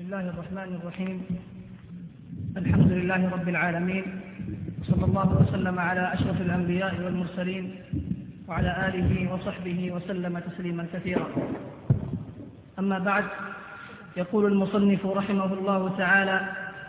الله الرحمن الرحيم. الحمد لله رب العالمين، صلى الله وسلم على أشرف الأنبياء والمرسلين وعلى آله وصحبه وسلم تسليما كثيرا. أما بعد، يقول المصنف رحمه الله تعالى: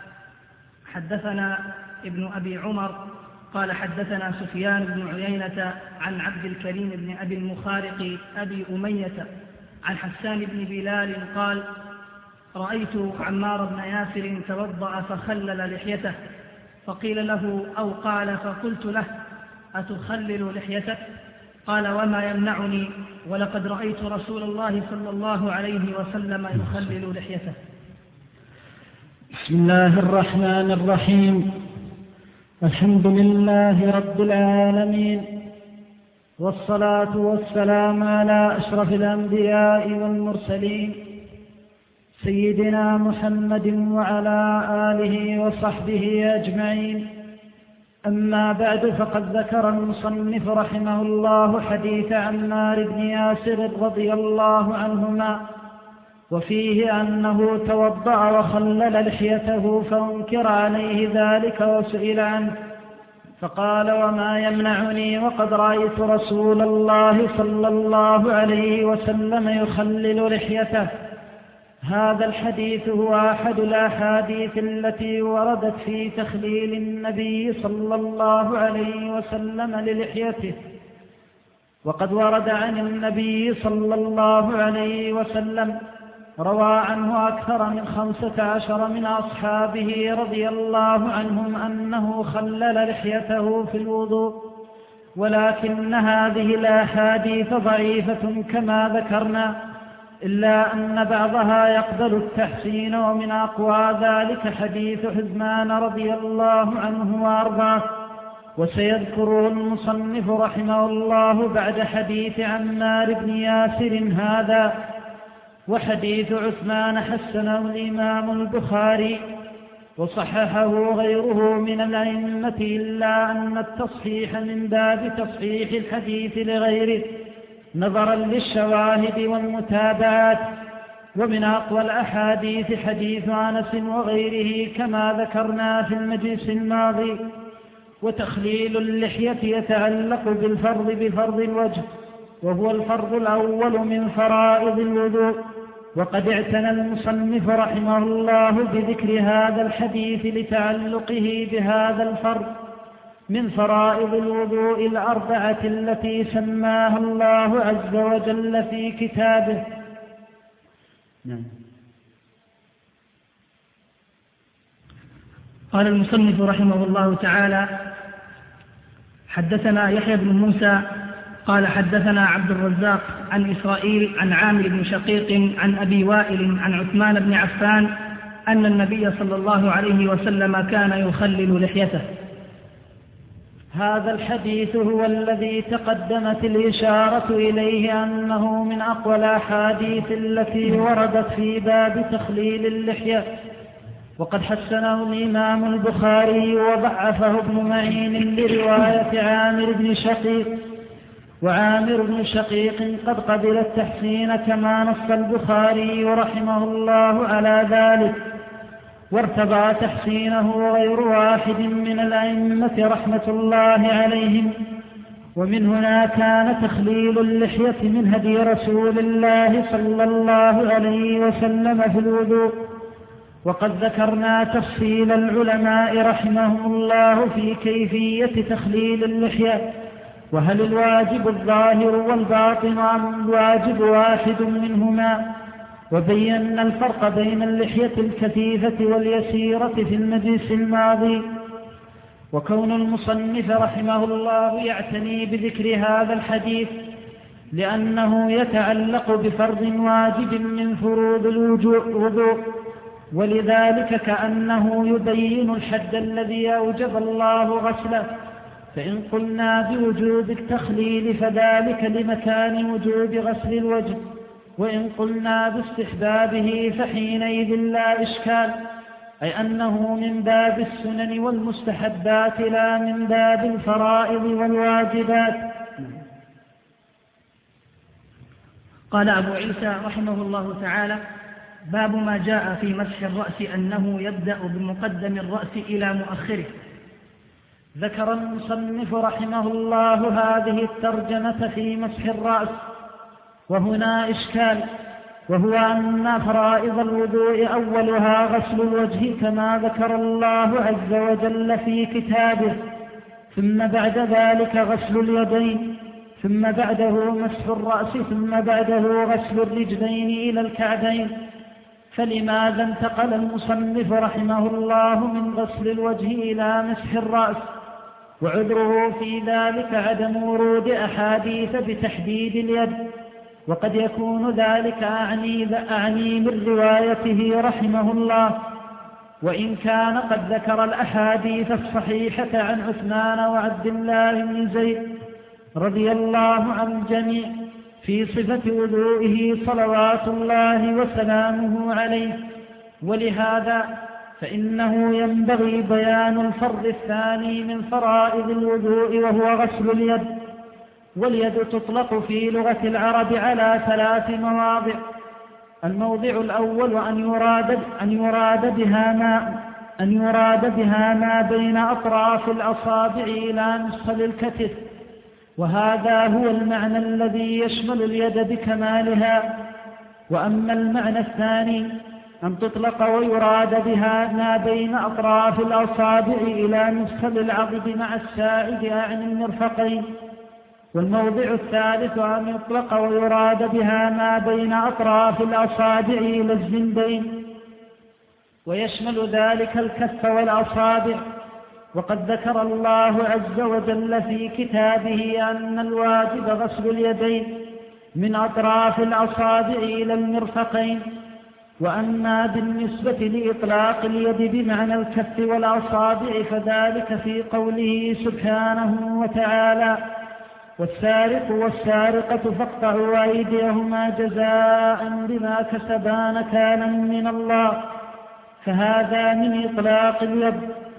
حدثنا ابن أبي عمر قال حدثنا سفيان بن عيينة عن عبد الكريم بن أبي المخارق أبي أمية عن حسان بن بلال قال: رأيت عمار بن ياسر توضأ فخلل لحيته، فقيل له أو قال فقلت له: أتخلل لحيتك؟ قال: وما يمنعني، ولقد رأيت رسول الله صلى الله عليه وسلم يخلل لحيته. بسم الله الرحمن الرحيم. الحمد لله رب العالمين، والصلاة والسلام على أشرف الأنبياء والمرسلين سيدنا محمد وعلى آله وصحبه أجمعين. أما بعد، فقد ذكر المصنف رحمه الله حديث عمار بن ياسر رضي الله عنهما، وفيه أنه توضأ وخلل لحيته فأنكر عليه ذلك وسئل عنه، فقال: وما يمنعني، وقد رأيت رسول الله صلى الله عليه وسلم يخلل لحيته. هذا الحديث هو أحد الأحاديث التي وردت في تخليل النبي صلى الله عليه وسلم للحيته، وقد ورد عن النبي صلى الله عليه وسلم، روى عنه أكثر من 15 من أصحابه رضي الله عنهم أنه خلل لحيته في الوضوء، ولكن هذه الأحاديث ضعيفة كما ذكرنا، إلا أن بعضها يقبل التحسين، ومن أقوى ذلك حديث حزمان رضي الله عنه وأرضاه، وسيذكره المصنف رحمه الله بعد حديث عمار بن ياسر هذا. وحديث عثمان حسنه الإمام البخاري وصححه غيره من الأئمة، إلا أن التصحيح من باب تصحيح الحديث لغيره نظرا للشواهد والمتابعات. ومن أقوى الأحاديث حديث أنس وغيره كما ذكرنا في المجلس الماضي. وتخليل اللحية يتعلق بالفرض بفرض الوجه، وهو الفرض الأول من فرائض الوضوء، وقد اعتنى المصنف رحمه الله بذكر هذا الحديث لتعلقه بهذا الفرض من فرائض الوضوء الأربعة التي سماها الله عز وجل في كتابه. قال المصنف رحمه الله تعالى: حدثنا يحيى بن موسى قال حدثنا عبد الرزاق عن إسرائيل عن عامر بن شقيق عن أبي وائل عن عثمان بن عفان أن النبي صلى الله عليه وسلم كان يخلل لحيته. هذا الحديث هو الذي تقدمت الإشارة إليه أنه من أقوى الأحاديث التي وردت في باب تخليل اللحية، وقد حسنه الإمام البخاري وضعفه ابن معين لرواية عامر بن شقيق، وعامر بن شقيق قد قبل التحسين كما نص البخاري رحمه الله على ذلك، وارتضى تحسينه غير واحد من الأئمة رحمة الله عليهم. ومن هنا كان تخليل اللحية من هدي رسول الله صلى الله عليه وسلم في الوضوء. وقد ذكرنا تفصيل العلماء رحمهم الله في كيفية تخليل اللحية، وهل الواجب الظاهر والباطن أم الواجب واحد منهما، وبينا الفرق بين اللحية الكثيفة واليسيرة في المجلس الماضي. وكون المصنف رحمه الله يعتني بذكر هذا الحديث لأنه يتعلق بفرض واجب من فروض الوضوء، ولذلك كأنه يبين الحد الذي أوجب الله غسله. فإن قلنا بوجوب التخليل فذلك لمكان وجوب غسل الوجه، وإن قلنا باستحبابه فحينئذ لا إشكال، أي أنه من باب السنن والمستحبات لا من باب الفرائض والواجبات. قال أبو عيسى رحمه الله تعالى: باب ما جاء في مسح الرأس أنه يبدأ بمقدم الرأس إلى مؤخره. ذكر المصنف رحمه الله هذه الترجمة في مسح الرأس، وهنا إشكال، وهو أن فرائض الوضوء أولها غسل الوجه كما ذكر الله عز وجل في كتابه، ثم بعد ذلك غسل اليدين، ثم بعده مسح الرأس، ثم بعده غسل الرجلين إلى الكعبين. فلماذا انتقل المصنف رحمه الله من غسل الوجه إلى مسح الرأس؟ وعذره في ذلك عدم ورود أحاديث بتحديد اليد، وقد يكون ذلك أعني من روايته رحمه الله، وإن كان قد ذكر الأحاديث الصحيحة عن عثمان وعبد الله بن زيد رضي الله عن الجميع في صفة وضوئه صلوات الله وسلامه عليه. ولهذا فإنه ينبغي بيان الفرض الثاني من فرائض الوضوء، وهو غسل اليد. واليد تطلق في لغة العرب على 3 مواضع. الموضع الأول أن يراد بها ما بين أطراف الأصابع إلى مفصل الكتف، وهذا هو المعنى الذي يشمل اليد بكمالها. وأما المعنى الثاني أن تطلق ويراد بها ما بين أطراف الأصابع إلى مفصل العضد مع الساعد عن المرفقين. والموضع الثالث أن يطلق ويراد بها ما بين أطراف الأصابع إلى الجنبين، ويشمل ذلك الكف والأصابع. وقد ذكر الله عز وجل في كتابه أن الواجب غسل اليدين من أطراف الأصابع إلى المرفقين. وأما بالنسبة لإطلاق اليد بمعنى الكف والأصابع فذلك في قوله سبحانه وتعالى: والسارق والسارقة فاقطعوا أيديهما جزاء بما كسبا نكالا من الله. فهذا من إطلاق اليد،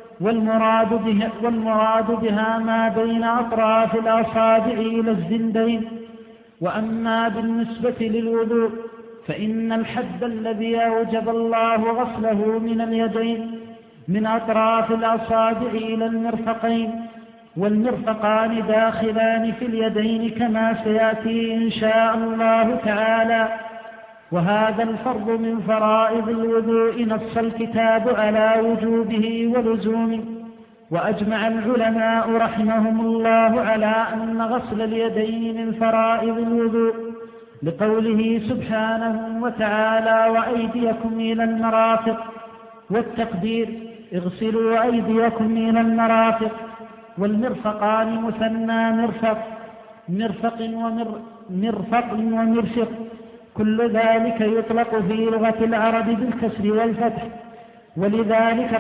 والمراد بها ما بين أطراف الأصابع إلى الزندين. وأما بالنسبة للوضوء فإن الحد الذي أوجب الله غسله من اليدين من أطراف الأصابع إلى المرفقين، والمرفقان داخلان في اليدين كما سيأتي إن شاء الله تعالى. وهذا الفرض من فرائض الوضوء نص الكتاب على وجوبه ولزومه. وأجمع العلماء رحمهم الله على أن غسل اليدين من فرائض الوضوء، لقوله سبحانه وتعالى: وأيديكم إلى المرافق. والتقدير: اغسلوا أيديكم إلى المرافق. والمرفقان مثنى مرفق ومرفق، كل ذلك يطلق في لغة العرب بالكسر والفتح. ولذلك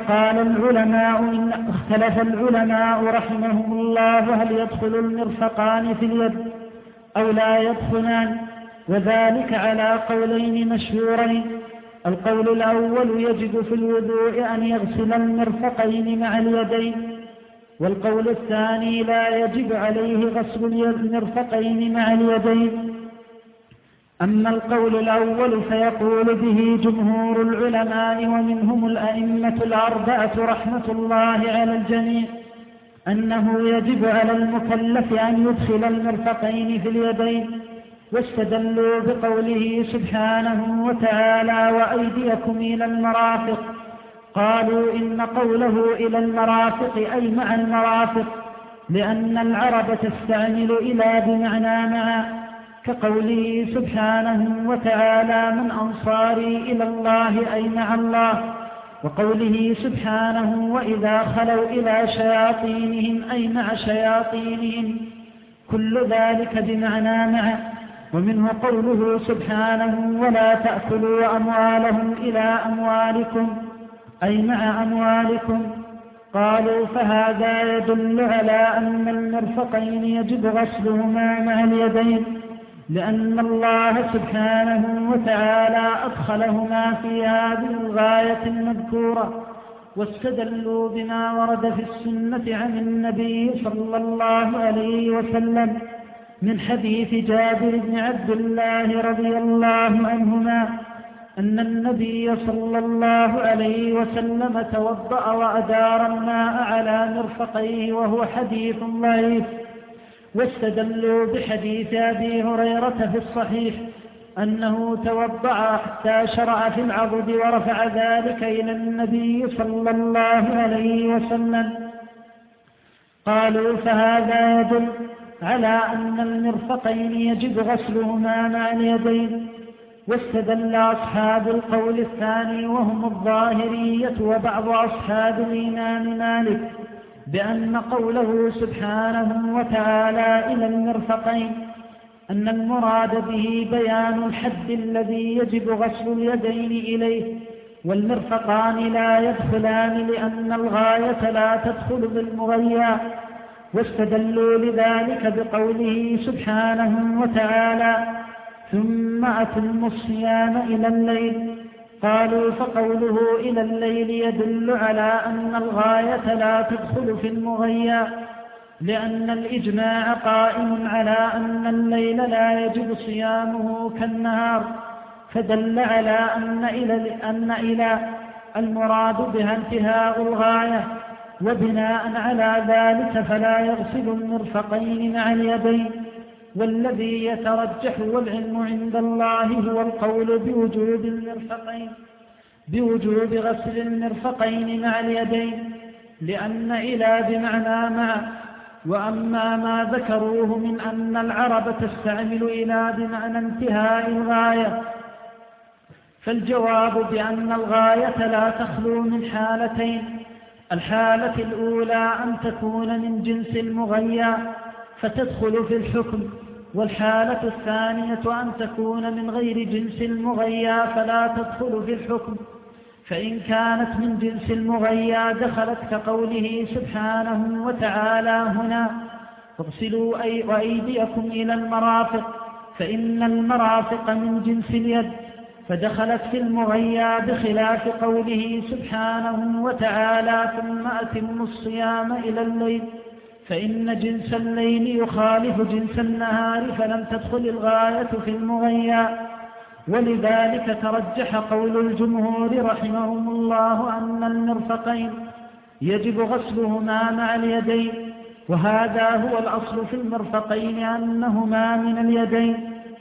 اختلف العلماء رحمهم الله هل يدخل المرفقان في اليد أو لا يدخلان، وذلك على قولين مشهورين. القول الأول: يجب في الوضوء أن يغسل المرفقين مع اليدين. والقول الثاني: لا يجب عليه غسل المرفقين مع اليدين. أما القول الأول فيقول به جمهور العلماء ومنهم الأئمة الأربعة رحمة الله على الجميع أنه يجب على المكلف أن يدخل المرفقين في اليدين، واستدلوا بقوله سبحانه وتعالى: وأيديكم إلى المرافق. قالوا إن قوله إلى المرافق أي مع المرافق، لأن العرب تستعمل إلى بمعنى مع، كقوله سبحانه وتعالى: من أنصاري إلى الله أي مع الله. وقوله سبحانه: وإذا خلوا إلى شياطينهم أي مع شياطينهم. كل ذلك بمعنى مع. ومنه قوله سبحانه: ولا تأكلوا أموالهم إلى أموالكم أي مع أموالكم. قالوا فهذا يدل على أن المرفقين يجب غسلهما مع اليدين، لأن الله سبحانه وتعالى أدخلهما في هذه الغاية المذكورة. واستدلوا بما ورد في السنة عن النبي صلى الله عليه وسلم من حديث جابر بن عبد الله رضي الله عنهما أن النبي صلى الله عليه وسلم توضأ وأدار الماء على مرفقيه، وهو حديث ضعيف. واستدلوا بحديث أبي هريرة في الصحيح أنه توضأ حتى شرع في العضد ورفع ذلك إلى النبي صلى الله عليه وسلم. قالوا فهذا يدل على أن المرفقين يجب غسلهما مع اليدين. واستدل أصحاب القول الثاني وهم الظاهرية وبعض أصحاب الإمام مالك بأن قوله سبحانه وتعالى إلى المرفقين أن المراد به بيان الحد الذي يجب غسل اليدين إليه، والمرفقان لا يدخلان لأن الغاية لا تدخل بالمغيى. واستدلوا لذلك بقوله سبحانه وتعالى ثم أتموا الصيام إلى الليل. قالوا فقوله إلى الليل يدل على أن الغاية لا تدخل في المغيى، لأن الإجماع قائم على أن الليل لا يجب صيامه كالنهار، فدل على أن إلى المراد بها انتهاء الغاية. وبناء على ذلك فلا يغسل المرفقين مع اليدين. والذي يترجح والعلم عند الله هو القول بوجوب غسل المرفقين مع اليدين، لأن إلى بمعنى مع. وأما ما ذكروه من أن العرب تستعمل إلى بمعنى انتهاء الغاية، فالجواب بأن الغاية لا تخلو من حالتين: الحالة الأولى أن تكون من جنس المغيى فتدخل في الحكم، والحالة الثانية أن تكون من غير جنس المغيى فلا تدخل في الحكم. فإن كانت من جنس المغيى دخلت كقوله سبحانه وتعالى هنا اغسلوا أيديكم إلى المرافق، فإن المرافق من جنس اليد فدخلت في المغيى، بخلاف قوله سبحانه وتعالى ثم أتموا الصيام إلى الليل، فإن جنس الليل يخالف جنس النهار فلم تدخل الغاية في المغيى. ولذلك ترجح قول الجمهور رحمهم الله أن المرفقين يجب غسلهما مع اليدين، وهذا هو الأصل في المرفقين أنهما من اليدين.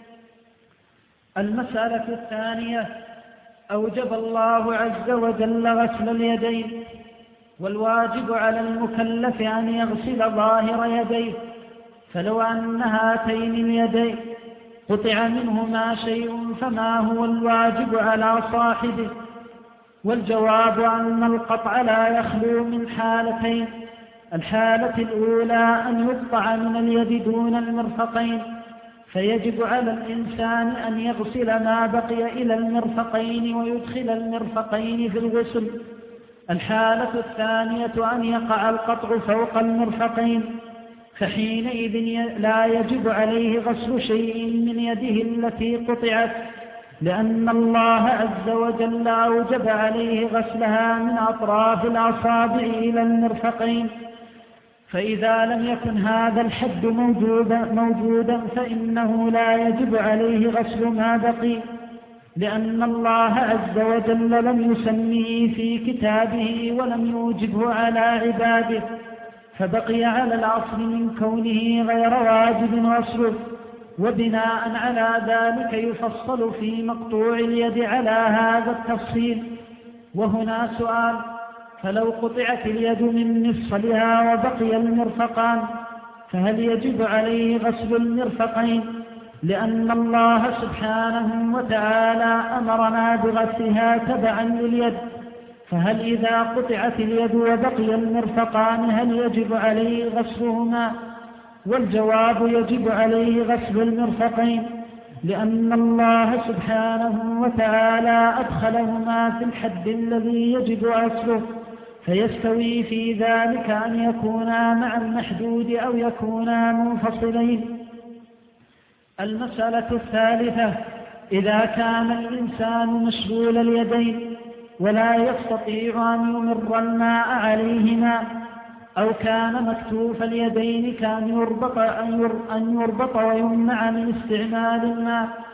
المسألة الثانية: أوجب الله عز وجل غسل اليدين، والواجب على المكلف أن يغسل ظاهر يديه، فلو أن هاتين اليدين قطع منهما شيء فما هو الواجب على صاحبه؟ والجواب أن القطع لا يخلو من حالتين: الحالة الأولى أن يقطع من اليد دون المرفقين، فيجب على الإنسان أن يغسل ما بقي إلى المرفقين ويدخل المرفقين في الغسل. الحالة الثانية أن يقع القطع فوق المرفقين، فحينئذ لا يجب عليه غسل شيء من يده التي قطعت، لأن الله عز وجل أوجب عليه غسلها من أطراف الأصابع إلى المرفقين. فإذا لم يكن هذا الحد موجودا فإنه لا يجب عليه غسل ما بقي، لأن الله عز وجل لم يسميه في كتابه ولم يوجبه على عباده، فبقي على الأصل من كونه غير واجب غسله. وبناء على ذلك يفصل في مقطوع اليد على هذا التفصيل. وهنا سؤال: فلو قطعت اليد من مفصلها وبقي المرفقان فهل يجب عليه غسل المرفقين؟ لأن الله سبحانه وتعالى أمرنا بغسلها تبعا لليد، فهل إذا قطعت اليد وبقي المرفقان هل يجب عليه غسلهما؟ والجواب: يجب عليه غسل المرفقين، لأن الله سبحانه وتعالى أدخلهما في الحد الذي يجب غسله، فيستوي في ذلك أن يكونا مع المحدود أو يكونا منفصلين. المسألة الثالثة: إذا كان الإنسان مشغول اليدين ولا يستطيع أن يمر الماء عليهما، أو كان مكتوف اليدين كأن يربط ويمنع من استعمال الماء،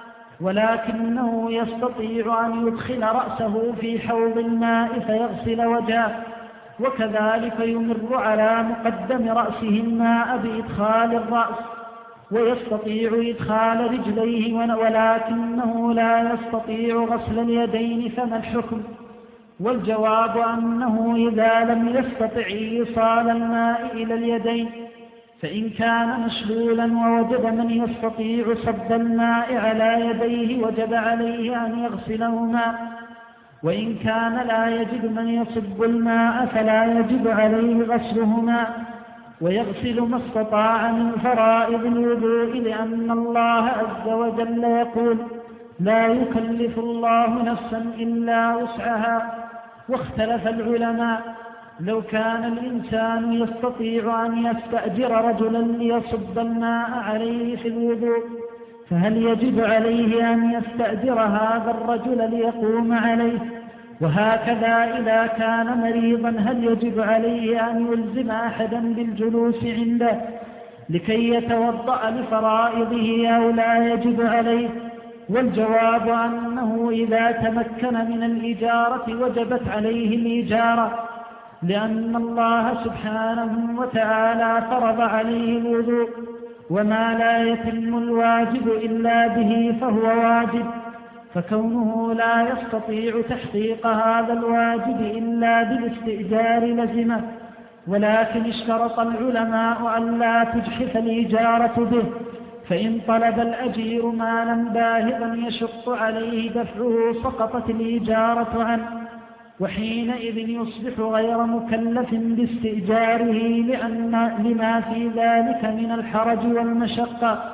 ولكنه يستطيع أن يدخل رأسه في حوض الماء فيغسل وجهه، وكذلك يمر على مقدم رأسه الماء بإدخال الرأس، ويستطيع إدخال رجليه ولكنه لا يستطيع غسل اليدين، فما الحكم؟ والجواب أنه إذا لم يستطع إيصال الماء إلى اليدين، فإن كان مشلولا ووجد من يستطيع صب الماء على يديه وجب عليه أن يغسلهما، وإن كان لا يجد من يصب الماء فلا يجب عليه غسلهما، ويغسل ما استطاع من فرائض الوضوء، لأن الله عز وجل يقول: لا يكلف الله نفسا إلا وسعها. واختلف العلماء: لو كان الإنسان يستطيع أن يستأجر رجلا ليصب الماء عليه في الوضوء، فهل يجب عليه أن يستأجر هذا الرجل ليقوم عليه؟ وهكذا إذا كان مريضا هل يجب عليه أن يلزم أحدا بالجلوس عنده لكي يتوضأ لفرائضه أو لا يجب عليه؟ والجواب أنه إذا تمكن من الإجارة وجبت عليه الإجارة، لأن الله سبحانه وتعالى فرض عليه الوضوء، وما لا يتم الواجب إلا به فهو واجب، فكونه لا يستطيع تحقيق هذا الواجب إلا بالاستئجار لزمه. ولكن اشترط العلماء أن لا تجحف الإجارة به، فإن طلب الأجير مالا باهظا يشق عليه دفعه سقطت الإجارة عنه، وحينئذ يصبح غير مكلف باستئجاره لما في ذلك من الحرج والمشقة.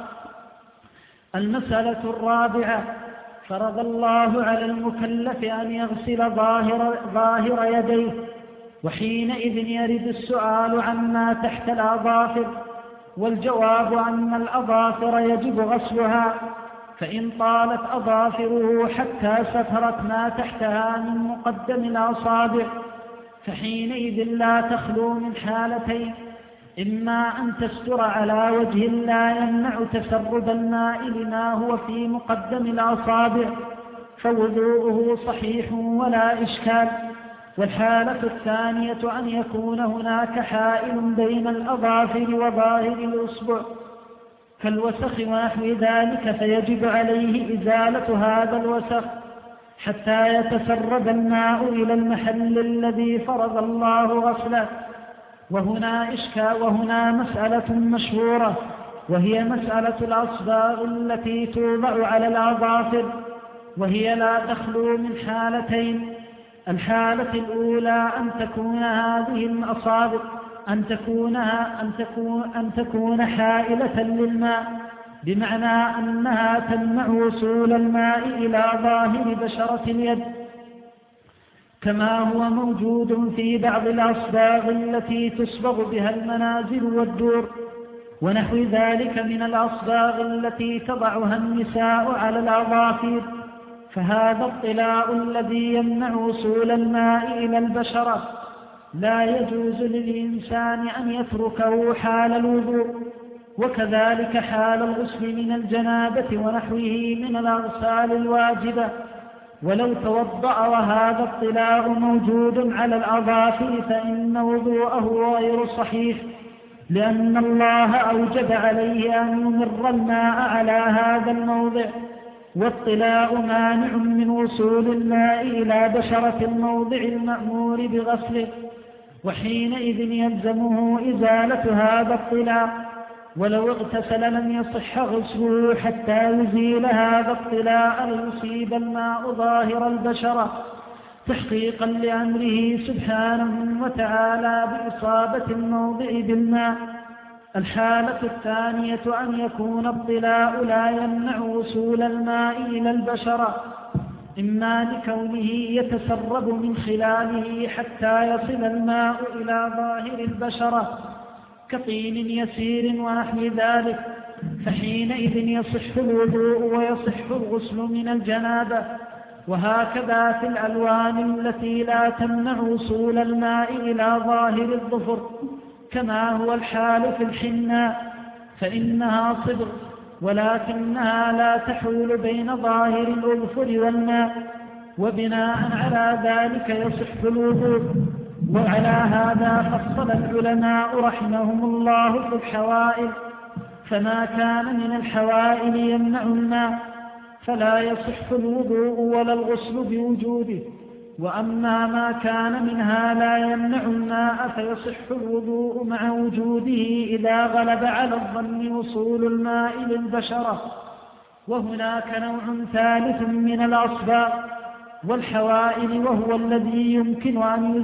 المسألة الرابعة: فرض الله على المكلف أن يغسل ظاهر يديه، وحينئذ يرد السؤال عما تحت الأظافر، والجواب أن الأظافر يجب غسلها، فإن طالت أظافره حتى سترت ما تحتها من مقدم الأصابع فحينئذ لا تخلو من حالتين: إما أن تستر على وجه لا يمنع تسرب الماء لما هو في مقدم الأصابع فوضوءه صحيح ولا إشكال، والحالة الثانية أن يكون هناك حائل بين الأظافر وظاهر الأصبع كالوسخ ونحو ذلك، فيجب عليه إزالة هذا الوسخ حتى يتسرب الماء إلى المحل الذي فرض الله غسله. وهنا مسألة مشهورة، وهي مسألة الأصباغ التي توضع على الأظافر، وهي لا تخلو من حالتين: الحالة الأولى أن تكون هذه الأصابع أن تكون حائلة للماء، بمعنى أنها تمنع وصول الماء إلى ظاهر بشرة اليد، كما هو موجود في بعض الأصباغ التي تصبغ بها المنازل والدور ونحو ذلك من الأصباغ التي تضعها النساء على الأظافر، فهذا الطلاء الذي يمنع وصول الماء إلى البشرة لا يجوز للإنسان أن يتركه حال الوضوء، وكذلك حال الغسل من الجنابة ونحوه من الأغسال الواجبة. ولو توضأ وهذا الطلاء موجود على الأظافر فإن وضوءه غير صحيح، لأن الله أوجب عليه أن يمر الماء على هذا الموضع، والطلاء مانع من وصول الماء إلى بشرة الموضع المأمور بغسله، وحينئذ يلزمه إزالة هذا الطلاء. ولو اغتسل لم يصح غسله حتى يزيل هذا الطلاء ليصيب الماء ظاهر البشرة تحقيقا لأمره سبحانه وتعالى بإصابة الموضع بالماء. الحالة الثانية أن يكون الطلاء لا يمنع وصول الماء إلى البشرة، إما لكونه يتسرب من خلاله حتى يصل الماء إلى ظاهر البشرة كطين يسير ونحو ذلك، فحينئذ يصح الوضوء ويصح الغسل من الجنابة. وهكذا في الألوان التي لا تمنع وصول الماء إلى ظاهر الظفر، كما هو الحال في الحناء، فإنها صبغ ولكنها لا تحول بين ظاهر الأظفر والماء، وبناء على ذلك يصح الوضوء. وعلى هذا فصل العلماء رحمهم الله في الحوائل، فما كان من الحوائل يمنع الماء فلا يصح الوضوء ولا الغسل بوجوده، وأما ما كان منها لا يمنع الماء فيصح الوضوء مع وجوده إذا غلب على الظن وصول الماء للبشرة. وهناك نوع ثالث من الأصباغ والحوائل، وهو الذي يمكن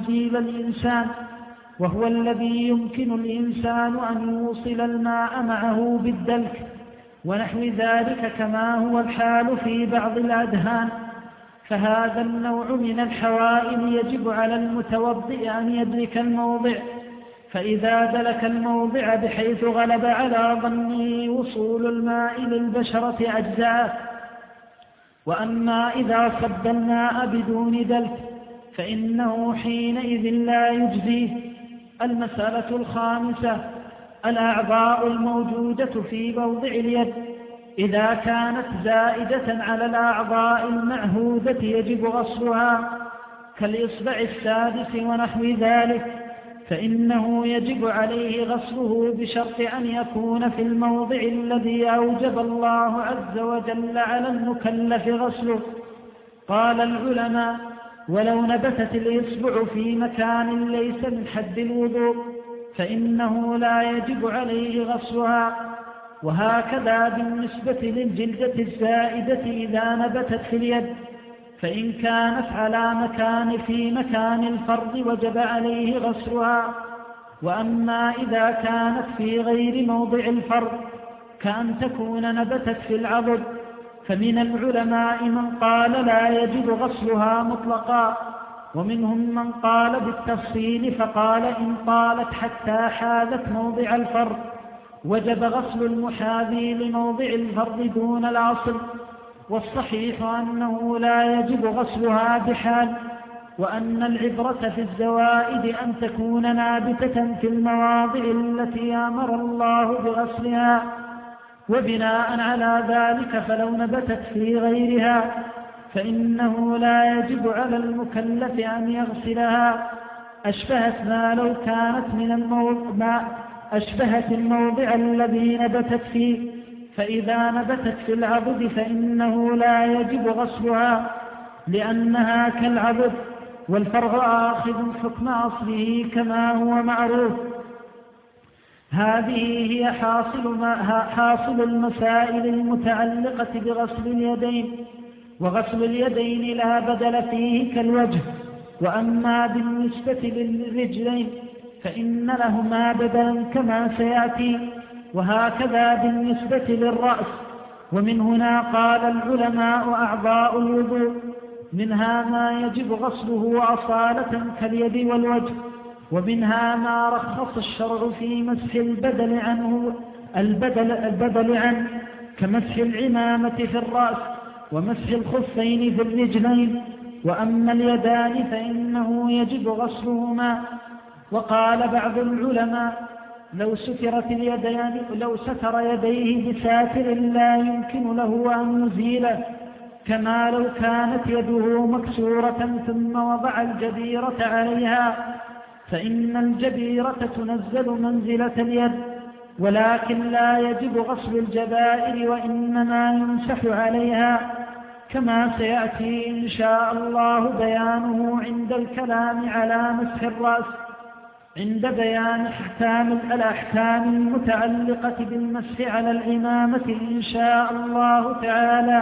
الإنسان أن يوصل الماء معه بالدلك ونحو ذلك، كما هو الحال في بعض الأدهان. فهذا النوع من الحوائل يجب على المتوضئ أن يدرك الموضع، فإذا دلك الموضع بحيث غلب على ظنه وصول الماء للبشرة أجزاءه. وأما إذا صب الماء بدون دلك فإنه حينئذ لا يجزيه. المسألة الخامسة: الأعضاء الموجودة في موضع اليد إذا كانت زائدة على الأعضاء المعهودة يجب غسلها، كالإصبع السادس ونحو ذلك، فإنه يجب عليه غسله بشرط أن يكون في الموضع الذي أوجب الله عز وجل على المكلف غسله. قال العلماء: ولو نبتت الإصبع في مكان ليس من حد الوضوء فإنه لا يجب عليه غسلها. وهكذا بالنسبة للجلدة الزائدة إذا نبتت في اليد، فإن كانت في مكان الفرض وجب عليه غسلها. وأما إذا كانت في غير موضع الفرض كأن تكون نبتت في العضد، فمن العلماء من قال لا يجب غسلها مطلقا، ومنهم من قال بالتفصيل، فقال إن طالت حتى حاذت موضع الفرض وجب غسل المحاذي لموضع الفرض دون الأصل. والصحيح أنه لا يجب غسلها بحال، وأن العبرة في الزوائد أن تكون نابتة في المواضع التي أمر الله بغسلها. وبناء على ذلك فلو نبتت في غيرها فإنه لا يجب على المكلف أن يغسلها. أشبهت الموضع الذي نبتت فيه، فإذا نبتت في العضد فإنه لا يجب غسلها لأنها كالعضد، والفرع آخذ حكم أصله كما هو معروف. هذه هي حاصل المسائل المتعلقة بغسل اليدين. وغسل اليدين لا بدل فيه كالوجه. وأما بالنسبة للرجلين فإن لهما بدلا كما سيأتي، وهكذا بالنسبة للرأس. ومن هنا قال العلماء أعضاء الوضوء منها ما يجب غسله أصالة كاليد والوجه، ومنها ما رخص الشرع في مسح البدل عنه كمسح العمامة في الرأس ومسح الخفين في الرجلين. وأما اليدان فإنه يجب غسلهما. وقال بعض العلماء لو ستر يديه بساتر لا يمكن له أن يزيله، كما لو كانت يده مكسورة ثم وضع الجبيرة عليها، فإن الجبيرة تنزل منزلة اليد، ولكن لا يجب غسل الجبائر وإنما يمسح عليها، كما سيأتي إن شاء الله بيانه عند الكلام على مسح الرأس عند بيان الأحكام المتعلقة بالمسح على الإمامة إن شاء الله تعالى.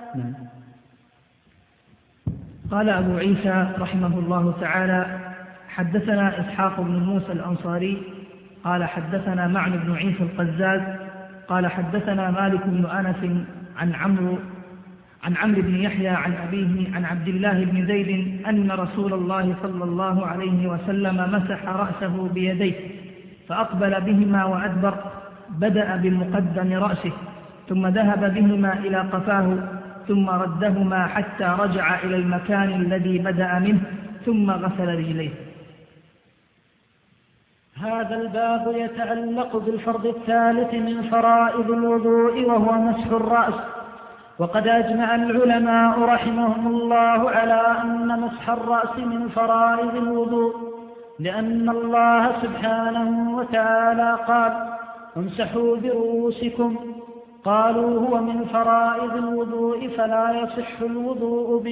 قال أبو عيسى رحمه الله تعالى: حدثنا إسحاق بن موسى الأنصاري قال حدثنا معن بن عيسى القزاز قال حدثنا مالك بن أنس عن عمرو بن يحيى عن أبيه عن عبد الله بن زيد أن رسول الله صلى الله عليه وسلم مسح رأسه بيديه فأقبل بهما وأدبر، بدأ بمقدم رأسه ثم ذهب بهما إلى قفاه ثم ردهما حتى رجع إلى المكان الذي بدأ منه ثم غسل رجليه. هذا الباب يتعلق بالفرض الثالث من فرائض الوضوء وهو مسح الرأس. وقد أجمع العلماء رحمهم الله على أن مسح الرأس من فرائض الوضوء، لأن الله سبحانه وتعالى قال: امسحوا برؤوسكم. قالوا هو من فرائض الوضوء، فلا يصح الوضوء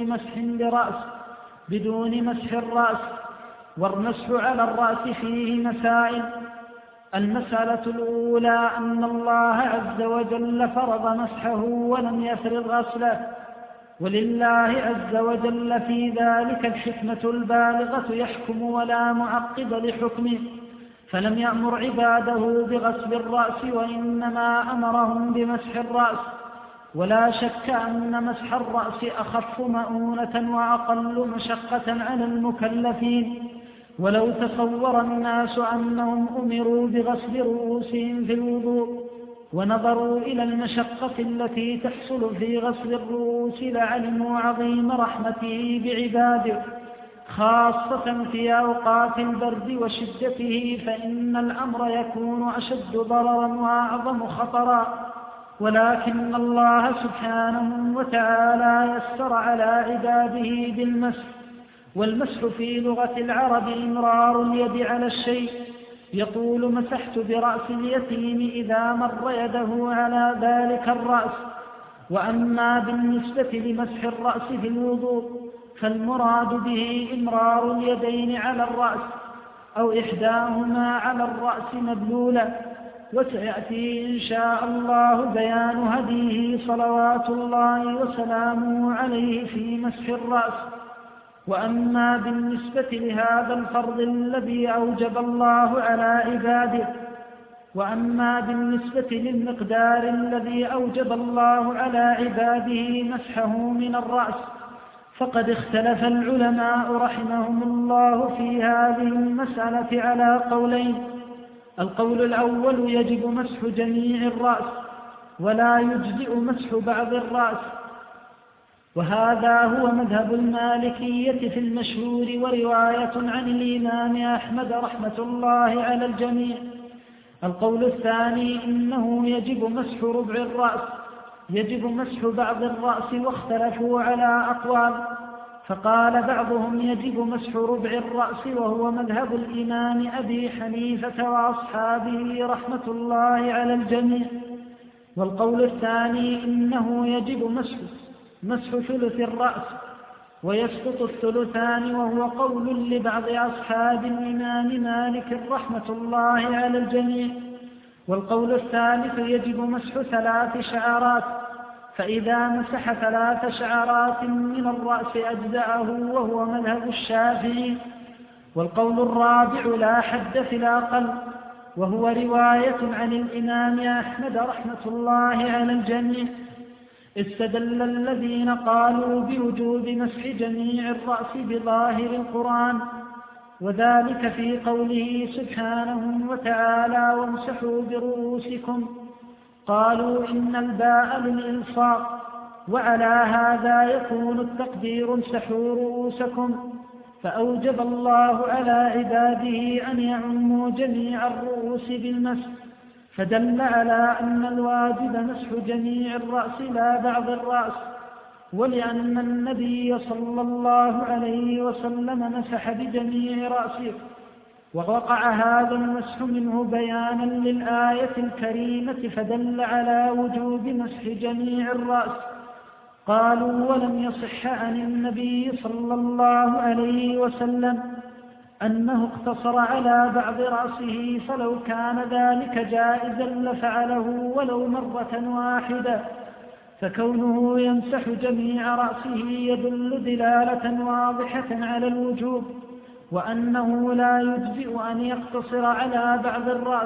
بدون مسح الرأس. والمسح على الرأس فيه مسائل. المسألة الأولى أن الله عز وجل فرض مسحه ولم يفرض غسله، ولله عز وجل في ذلك الحكمة البالغة يحكم ولا معقب لحكمه، فلم يأمر عباده بغسل الرأس وإنما أمرهم بمسح الرأس. ولا شك أن مسح الرأس أخف مؤونة وأقل مشقة على المكلفين. ولو تصور الناس أنهم أمروا بغسل رؤوسهم في الوضوء ونظروا إلى المشقة التي تحصل في غسل الرؤوس لعلموا عظيم رحمته بعباده، خاصة في أوقات البرد وشدته، فإن الأمر يكون أشد ضررا وأعظم خطرا. ولكن الله سبحانه وتعالى يسر على عباده بالمسح. والمسح في لغة العرب إمرار اليد على الشيء. يقول: مسحت برأس اليتيم إذا مر يده على ذلك الرأس. وأما بالنسبة لمسح الرأس في الوضوء فالمراد به إمرار اليدين على الرأس أو إحداهما على الرأس مبلولة. وسيأتي إن شاء الله بيان هديه صلوات الله وسلامه عليه في مسح الرأس. وأما بالنسبة لهذا الفرض الذي أوجب الله على عباده، وأما بالنسبة للمقدار الذي أوجب الله على عباده مسحه من الرأس، فقد اختلف العلماء رحمهم الله في هذه المسألة على قولين. القول الأول: يجب مسح جميع الرأس ولا يجزئ مسح بعض الرأس، وهذا هو مذهب المالكية في المشهور ورواية عن الإمام أحمد رحمة الله على الجميع. القول الثاني: إنه يجب مسح ربع الرأس، يجب مسح بعض الرأس، واختلفوا على أقوال. فقال بعضهم: يجب مسح ربع الرأس، وهو مذهب الإمام أبي حنيفة وأصحابه رحمة الله على الجميع. والقول الثاني: إنه يجب مسح ثلث الرأس، ويسقط الثلثان، وهو قول لبعض أصحاب الإمام مالك رحمة الله على الجميع. والقول الثالث: يجب مسح 3 شعرات، فإذا مسح 3 شعرات من الرأس أجزأه، وهو مذهب الشافعي. والقول الرابع: لا حد في الأقل، وهو رواية عن الإمام أحمد رحمة الله على الجميع. استدل الذين قالوا بوجوب مسح جميع الرأس بظاهر القرآن، وذلك في قوله سبحانه وتعالى: وامسحوا برؤوسكم. قالوا إن الباء للإلصاق، وعلى هذا يكون التقدير: امسحوا رؤوسكم. فأوجب الله على عباده أن يعموا جميع الرؤوس بالمسح، فدل على أن الواجب مسح جميع الرأس لا بعض الرأس. ولأن النبي صلى الله عليه وسلم مسح بجميع رأسه، ووقع هذا المسح منه بيانا للآية الكريمة، فدل على وجوب مسح جميع الرأس. قالوا: ولم يصح عن النبي صلى الله عليه وسلم أنه اقتصر على بعض رأسه، فلو كان ذلك جائزا لفعله ولو مرة واحدة، فكونه يمسح جميع رأسه يدل دلالة واضحة على الوجوب، وأنه لا يجزئ أن يقتصر على بعض الرأس.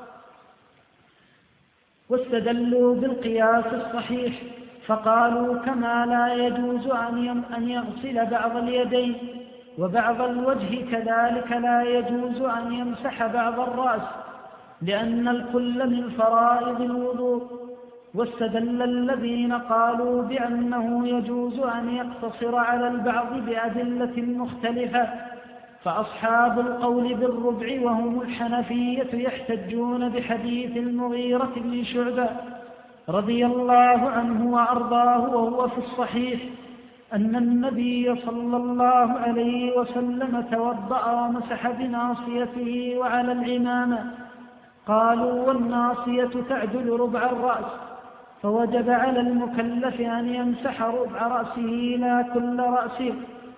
واستدلوا بالقياس الصحيح، فقالوا: كما لا يجوز أن يغسل بعض اليدين وبعض الوجه، كذلك لا يجوز أن يمسح بعض الرأس، لأن الكل من فرائض الوضوء. واستدل الذين قالوا بأنه يجوز أن يقتصر على البعض بأدلة مختلفة، فأصحاب القول بالربع وهم الحنفية يحتجون بحديث المغيرة بن شعبة رضي الله عنه وأرضاه وهو في الصحيح أن النبي صلى الله عليه وسلم توضأ ومسح بناصيته وعلى العمامة. قالوا والناصية تعدل ربع الرأس، فوجب على المكلف أن يمسح ربع رأسه لا كل رأسه.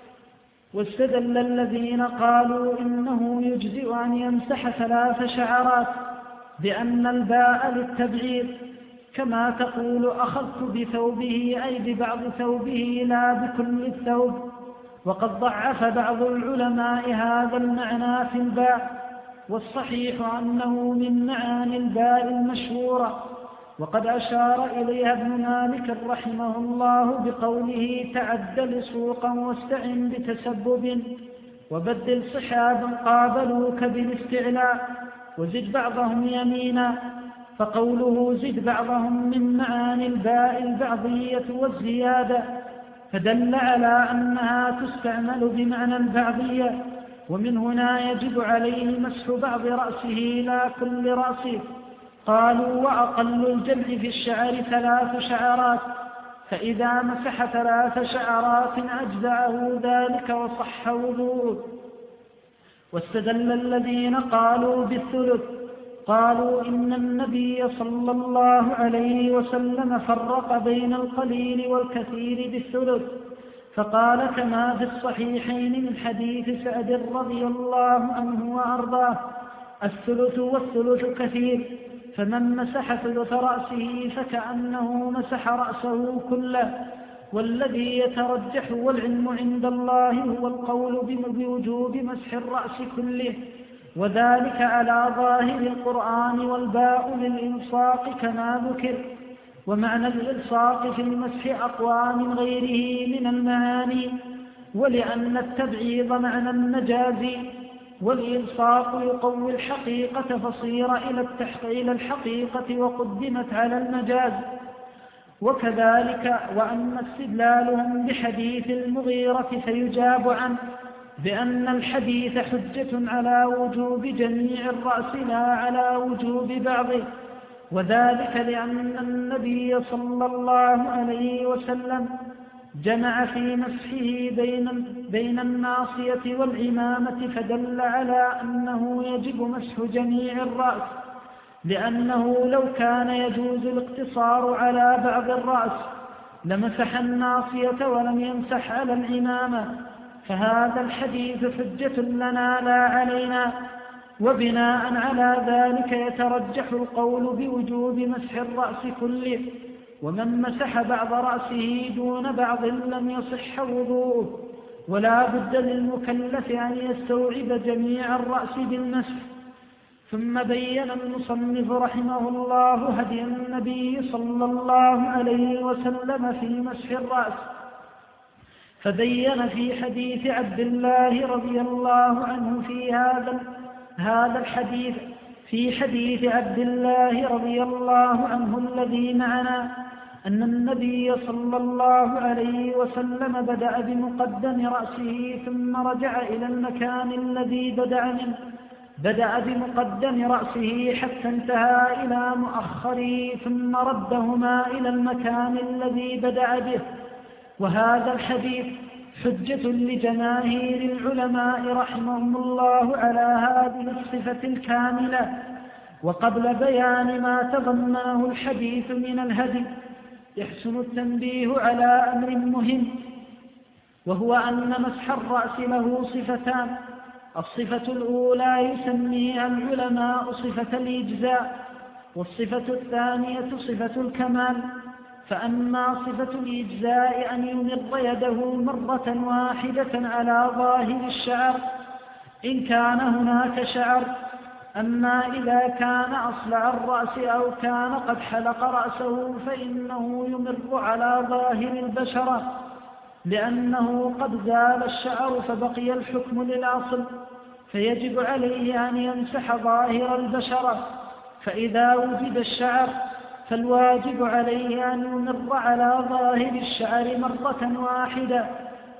واستدل الذين قالوا إنه يجزئ أن يمسح 3 شعرات بأن الباء للتبعيض، كما تقول أخذت بثوبه أي ببعض ثوبه لا بكل الثوب. وقد ضعف بعض العلماء هذا المعنى في الباء، والصحيح أنه من معاني الباء المشهورة، وقد أشار إليها ابن مالك رحمه الله بقوله تعدل سوقا واستعن بتسبب وبدل صحابا قابلوك بالاستعلاء وزد بعضهم يمينا. فقوله زد بعضهم من معاني الباء البعضية والزيادة، فدل على أنها تستعمل بمعنى البعضية، ومن هنا يجب عليه مسح بعض رأسه لا كل رأسه. قالوا وأقل الجمع في الشعر 3 شعرات، فإذا مسح 3 شعرات أجزأه ذلك وصح وضوءه. واستدل الذين قالوا بالثلث، قالوا إن النبي صلى الله عليه وسلم فرق بين القليل والكثير بالثلث، فقال كما في الصحيحين من حديث سعد رضي الله عنه وأرضاه الثلث والثلث كثير، فمن مسح ثلث رأسه فكأنه مسح رأسه كله. والذي يترجح والعلم عند الله هو القول بوجوب مسح الرأس كله، وذلك على ظاهر القرآن، والباء للإلصاق كما ذكر. ومعنى الإلصاق في المسح أقوى من غيره من المعاني، ولأن التبعيض معنى المجاز، والإلصاق يقوي الحقيقة فصير إلى الحقيقة وقدمت على المجاز. وكذلك وأما استدلالهم بحديث المغيرة فيجاب عنه بأن الحديث حجة على وجوب جميع الرأس لا على وجوب بعضه، وذلك لأن النبي صلى الله عليه وسلم جمع في مسحه بين الناصية والعمامة، فدل على أنه يجب مسح جميع الرأس، لأنه لو كان يجوز الاقتصار على بعض الرأس لمسح الناصية ولم يمسح على العمامة، فهذا الحديث حجة لنا لا علينا. وبناء على ذلك يترجح القول بوجوب مسح الرأس كله، ومن مسح بعض رأسه دون بعض لم يصح وضوءه، ولا بد للمكلف أن يستوعب جميع الرأس بالمسح. ثم بين المصنف رحمه الله هدي النبي صلى الله عليه وسلم في مسح الرأس، فبين في حديث عبد الله رضي الله عنه هذا الحديث في حديث عبد الله رضي الله عنه الذي معنا أن النبي صلى الله عليه وسلم بدأ بمقدم رأسه ثم رجع إلى المكان الذي بدأ بمقدم رأسه حتى انتهى إلى مؤخره ثم ردهما إلى المكان الذي بدأ به. وهذا الحديث حجة لجماهير العلماء رحمهم الله على هذه الصفة الكاملة. وقبل بيان ما تضمنه الحديث من الهدي يحسن التنبيه على أمر مهم، وهو أن مسح الرأس له صفتان. الصفة الأولى يسميها العلماء صفة الإجزاء، والصفة الثانية صفة الكمال. فأما صفة الإجزاء أن يمر يده مرة واحدة على ظاهر الشعر إن كان هناك شعر، أما إذا كان أصلع الرأس أو كان قد حلق رأسه فإنه يمر على ظاهر البشرة، لأنه قد زال الشعر فبقي الحكم للأصل، فيجب عليه أن يمسح ظاهر البشرة. فإذا وجد الشعر فالواجب عليه أن يمر على ظاهر الشعر مرة واحدة،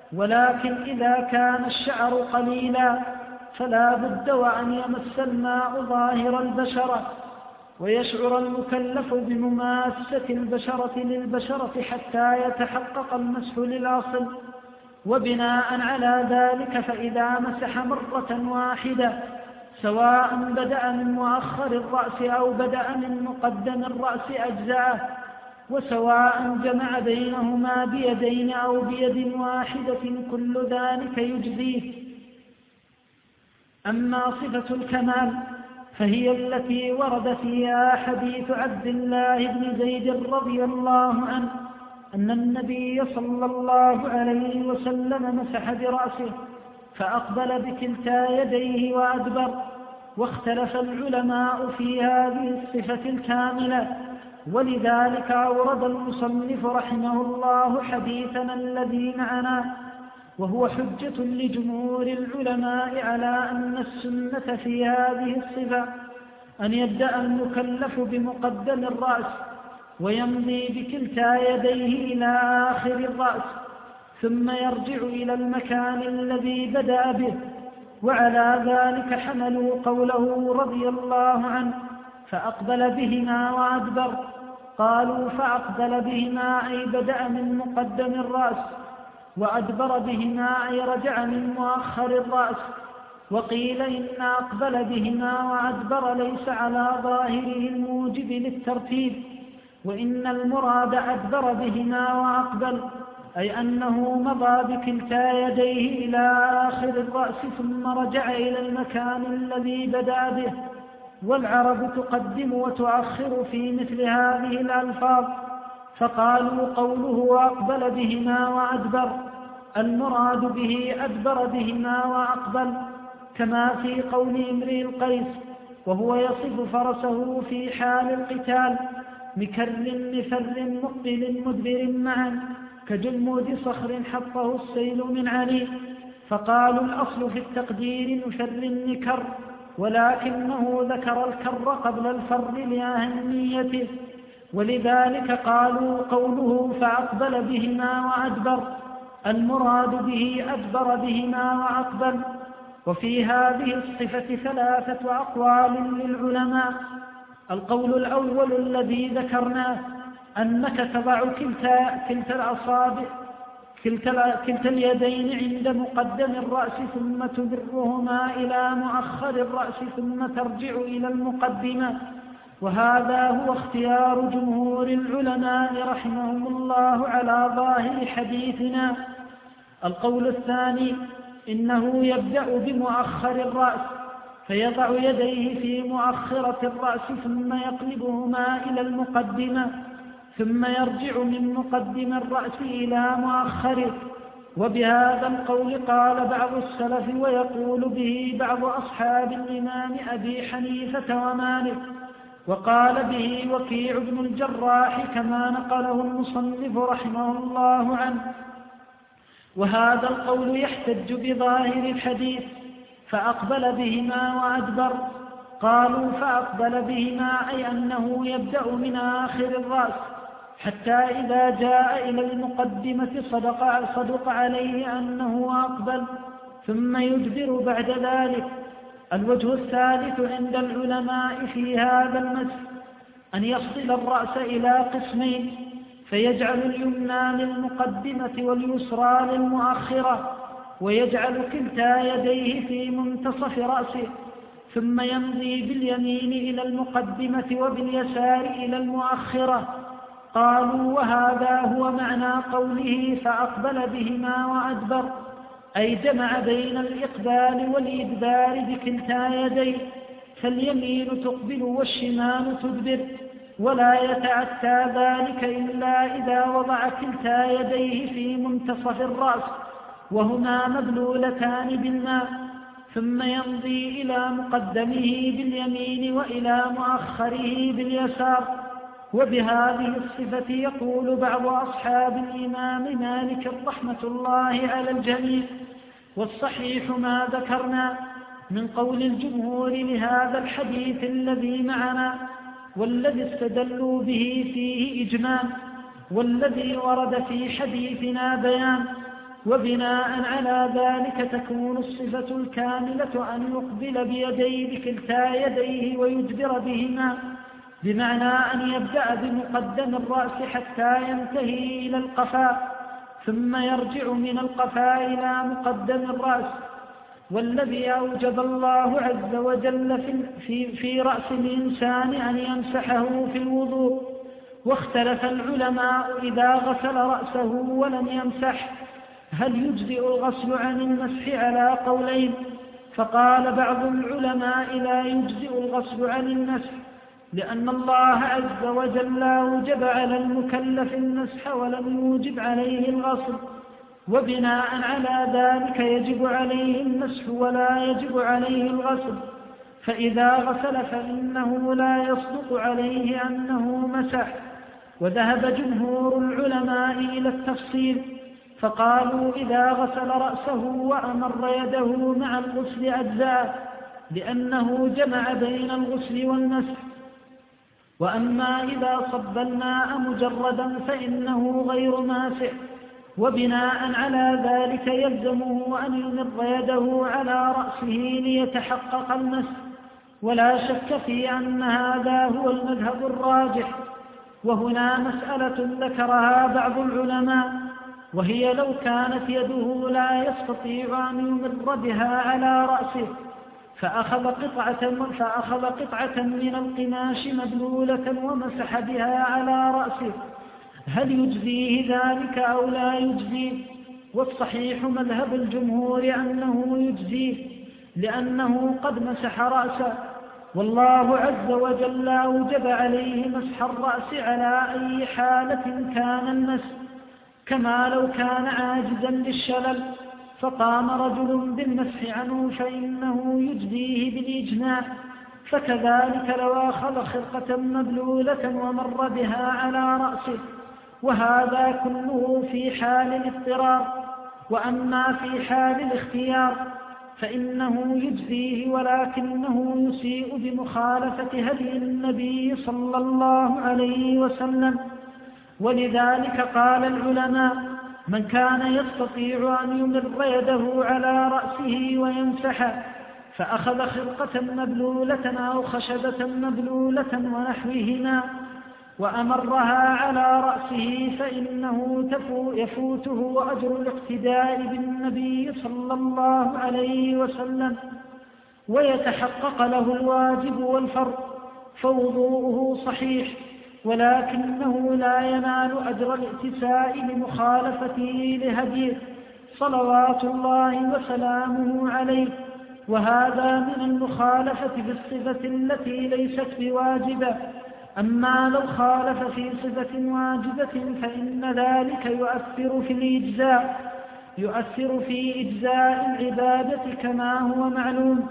ولكن إذا كان الشعر قليلا فلا بد وأن يمس الماء ظاهر البشرة، ويشعر المكلف بمماسة البشرة للبشرة حتى يتحقق المسح للأصل. وبناء على ذلك فإذا مسح مرة واحدة سواء بدأ من مؤخر الرأس أو بدأ من مقدم الرأس أجزاءه، وسواء جمع بينهما بيدين أو بيد واحدة كل ذلك يجزيه. أما صفة الكمال فهي التي ورد فيها حديث عبد الله بن زيد رضي الله عنه أن النبي صلى الله عليه وسلم مسح برأسه فأقبل بكلتا يديه وأدبر. واختلف العلماء في هذه الصفة الكاملة، ولذلك أورد المصنف رحمه الله حديثنا الذي معنا، وهو حجة لجمهور العلماء على أن السنة في هذه الصفة أن يبدأ المكلف بمقدم الرأس ويمضي بكلتا يديه إلى آخر الرأس ثم يرجع إلى المكان الذي بدأ به. وعلى ذلك حملوا قوله رضي الله عنه فأقبل بهما وأدبر. قالوا فأقبل بهما أي بدأ من مقدم الرأس، وأدبر بهما أي رجع من مؤخر الرأس. وقيل إن أقبل بهما وأدبر ليس على ظاهره الموجب للترتيب، وإن المراد أدبر بهما وأقبل أي أنه مضى بكلتا يديه إلى آخر الرأس ثم رجع إلى المكان الذي بدأ به. والعرب تقدم وتؤخر في مثل هذه الألفاظ، فقالوا قوله أقبل بهما وأدبر المراد به أدبر بهما وأقبل، كما في قول امرئ القيس وهو يصف فرسه في حال القتال: مكر مفر مقبل مدبر معا كجلمود صخر حطه السيل من علي. فقالوا الأصل في التقدير مفر النكر، ولكنه ذكر الكر قبل الفر لأهميته، ولذلك قالوا قوله فأقبل بهما وأدبر المراد به أدبر بهما وأقبل. وفي هذه الصفة 3 أقوال للعلماء. القول الأول الذي ذكرناه أنك تضع كلتا الأصابع كلتا اليدين عند مقدم الرأس ثم تدرهما إلى مؤخر الرأس ثم ترجع إلى المقدمة، وهذا هو اختيار جمهور العلماء رحمهم الله على ظاهر حديثنا. القول الثاني إنه يبدأ بمؤخر الرأس فيضع يديه في مؤخرة الرأس ثم يقلبهما إلى المقدمة ثم يرجع من مقدم الرأس إلى مؤخره. وبهذا القول قال بعض السلف ويقول به بعض أصحاب الإمام أبي حنيفة ومالك، وقال به وكيع بن الجراح كما نقله المصنف رحمه الله عنه. وهذا القول يحتج بظاهر الحديث فأقبل بهما وأدبر. قالوا فأقبل بهما أي أنه يبدأ من آخر الرأس حتى إذا جاء إلى المقدمة صدق عليه أنه أقبل ثم يدبر بعد ذلك. الوجه الثالث عند العلماء في هذا المسح أن يفصل الرأس إلى قسمين، فيجعل اليمنى للمقدمة واليسرى للمؤخرة، ويجعل كلتا يديه في منتصف رأسه ثم يمضي باليمين إلى المقدمة وباليسار إلى المؤخرة. قالوا وهذا هو معنى قوله فأقبل بهما وأدبر، أي جمع بين الإقبال والإدبار بكلتا يديه، فاليمين تقبل والشمال تدبر، ولا يتأتى ذلك إلا إذا وضع كلتا يديه في منتصف الرأس وهما مبلولتان بالماء، ثم يمضي إلى مقدمه باليمين وإلى مؤخره باليسار. وبهذه الصفة يقول بعض أصحاب الإمام مالك رحمة الله على الجميع. والصحيح ما ذكرنا من قول الجمهور لهذا الحديث الذي معنا، والذي استدلوا به فيه إجمال، والذي ورد في حديثنا بيان. وبناء على ذلك تكون الصفة الكاملة أن يقبل بيديه بكلتا يديه ويجبر بهما، بمعنى أن يبدأ بمقدم الرأس حتى ينتهي إلى القفاء، ثم يرجع من القفاء إلى مقدم الرأس. والذي أوجب الله عز وجل في رأس الإنسان أن يمسحه في الوضوء. واختلف العلماء إذا غسل رأسه ولم يمسح هل يجزئ الغسل عن المسح على قولين، فقال بعض العلماء لا يجزئ الغسل عن المسح، لأن الله عز وجل أوجب على المكلف المسح ولم يوجب عليه الغسل، وبناء على ذلك يجب عليه المسح ولا يجب عليه الغسل. فإذا غسل فإنه لا يصدق عليه أنه مسح. وذهب جمهور العلماء إلى التفصيل، فقالوا إذا غسل رأسه وأمر يده مع الغسل أجزاء، لأنه جمع بين الغسل والمسح. وأما إذا صب الماء مجردا فإنه غير ماسح، وبناء على ذلك يلزمه أن يمر يده على رأسه ليتحقق المسح، ولا شك في أن هذا هو المذهب الراجح. وهنا مسألة ذكرها بعض العلماء، وهي لو كانت يده لا يستطيع أن يمر بها على رأسه فأخذ قطعة من القماش مبلولة ومسح بها على رأسه، هل يجزيه ذلك أو لا يجزيه؟ والصحيح مذهب الجمهور أنه يجزيه، لأنه قد مسح رأسه، والله عز وجل أوجب عليه مسح الرأس على أي حالة كان المسح، كما لو كان عاجزا للشلل فقام رجل بالمسح عنه فإنه يجزيه بالإجماع. فكذلك لو أخذ خرقة مبلولة ومر بها على رأسه، وهذا كله في حال الاضطرار. وأما في حال الاختيار فإنه يجزيه، ولكنه يسيء بمخالفة هدي النبي صلى الله عليه وسلم. ولذلك قال العلماء: من كان يستطيع أن يمر يده على رأسه ويمسح فأخذ خرقة مبلولة أو خشبة مبلولة ونحوهما وأمرها على رأسه فإنه يفوته أجر الاقتداء بالنبي صلى الله عليه وسلم، ويتحقق له الواجب والفرض، فوضوءه صحيح، ولكنه لا ينال أجر الائتساء لمخالفته لهديه صلوات الله وسلامه عليه. وهذا من المخالفة في الصفة التي ليست بواجبة. أما لو خالف في صفة واجبة فإن ذلك يؤثر في إجزاء العبادة كما هو معلوم.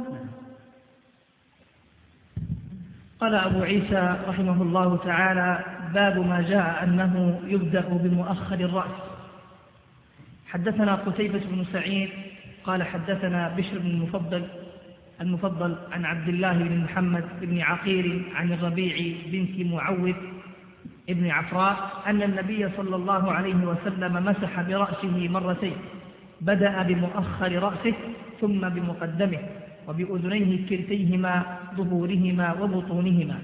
قال أبو عيسى رحمه الله تعالى: باب ما جاء أنه يبدأ بمؤخر الرأس. حدثنا قتيبة بن سعيد قال حدثنا بشر بن المفضل عن عبد الله بن محمد بن عقيل عن الربيع بنت معوذ ابن عفراء أن النبي صلى الله عليه وسلم مسح برأسه مرتين، بدأ بمؤخر رأسه ثم بمقدمه وبأذنيه كلتيهما ظهورهما وبطونهما.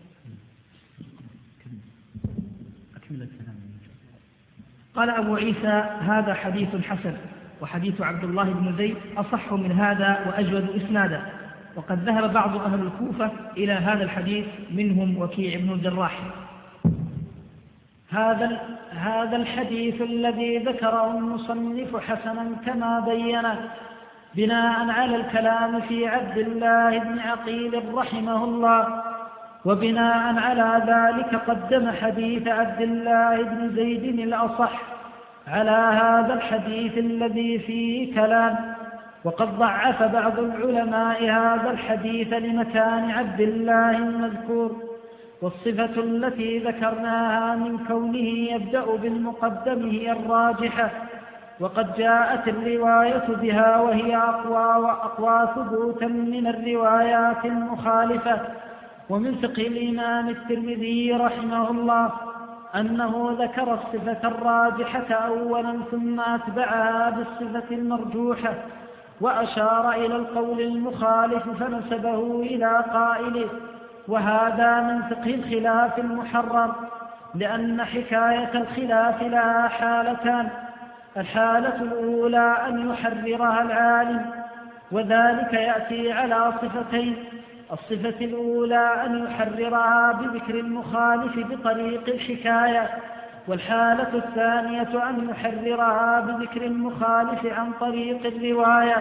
قال أبو عيسى: هذا حديث حسن، وحديث عبد الله بن زيد أصح من هذا وأجود إسنادا. وقد ذهب بعض أهل الكوفة إلى هذا الحديث، منهم وكيع بن الجراح. هذا الحديث الذي ذكره المصنف حسنا كما بينه بناء على الكلام في عبد الله بن عقيل رحمه الله، وبناء على ذلك قدم حديث عبد الله بن زيد الأصح على هذا الحديث الذي فيه كلام. وقد ضعف بعض العلماء هذا الحديث لمكان عبد الله المذكور، والصفة التي ذكرناها من كونه يبدأ بالمقدم هي الراجحة، وقد جاءت الرواية بها وهي أقوى ثبوتا من الروايات المخالفة. ومن فقه الإمام الترمذي رحمه الله أنه ذكر الصفة الراجحة أولا ثم أتبعها بالصفة المرجوحة، وأشار إلى القول المخالف فنسبه إلى قائله، وهذا من فقه الخلاف المحرر، لأن حكاية الخلاف لها حالتان: الحالة الأولى أن يحررها العالم، وذلك يأتي على صفتين: الصفة الأولى أن يحررها بذكر المخالف بطريق الحكاية، والحالة الثانية أن يحررها بذكر المخالف عن طريق الرواية.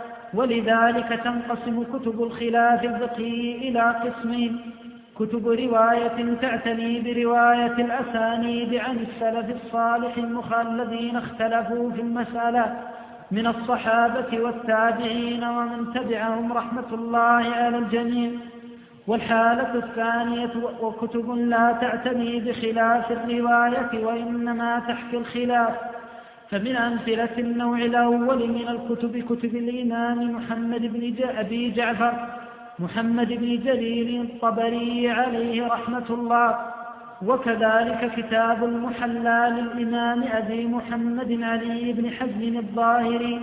ولذلك تنقسم كتب الخلاف الفقهي إلى قسمين: كتب رواية تعتني برواية الأسانيد عن السلف الصالح الذين اختلفوا في المسألة من الصحابة والتابعين ومن تبعهم رحمة الله على الجميع. والحالة الثانية وكتب لا تعتني بخلاف الرواية وإنما تحكي الخلاف. فمن أمثلة النوع الأول من الكتب كتب الإمام أبي جعفر محمد بن جرير الطبري عليه رحمة الله، وكذلك كتاب المحلى للإمام أبي محمد علي بن حزم الظاهري،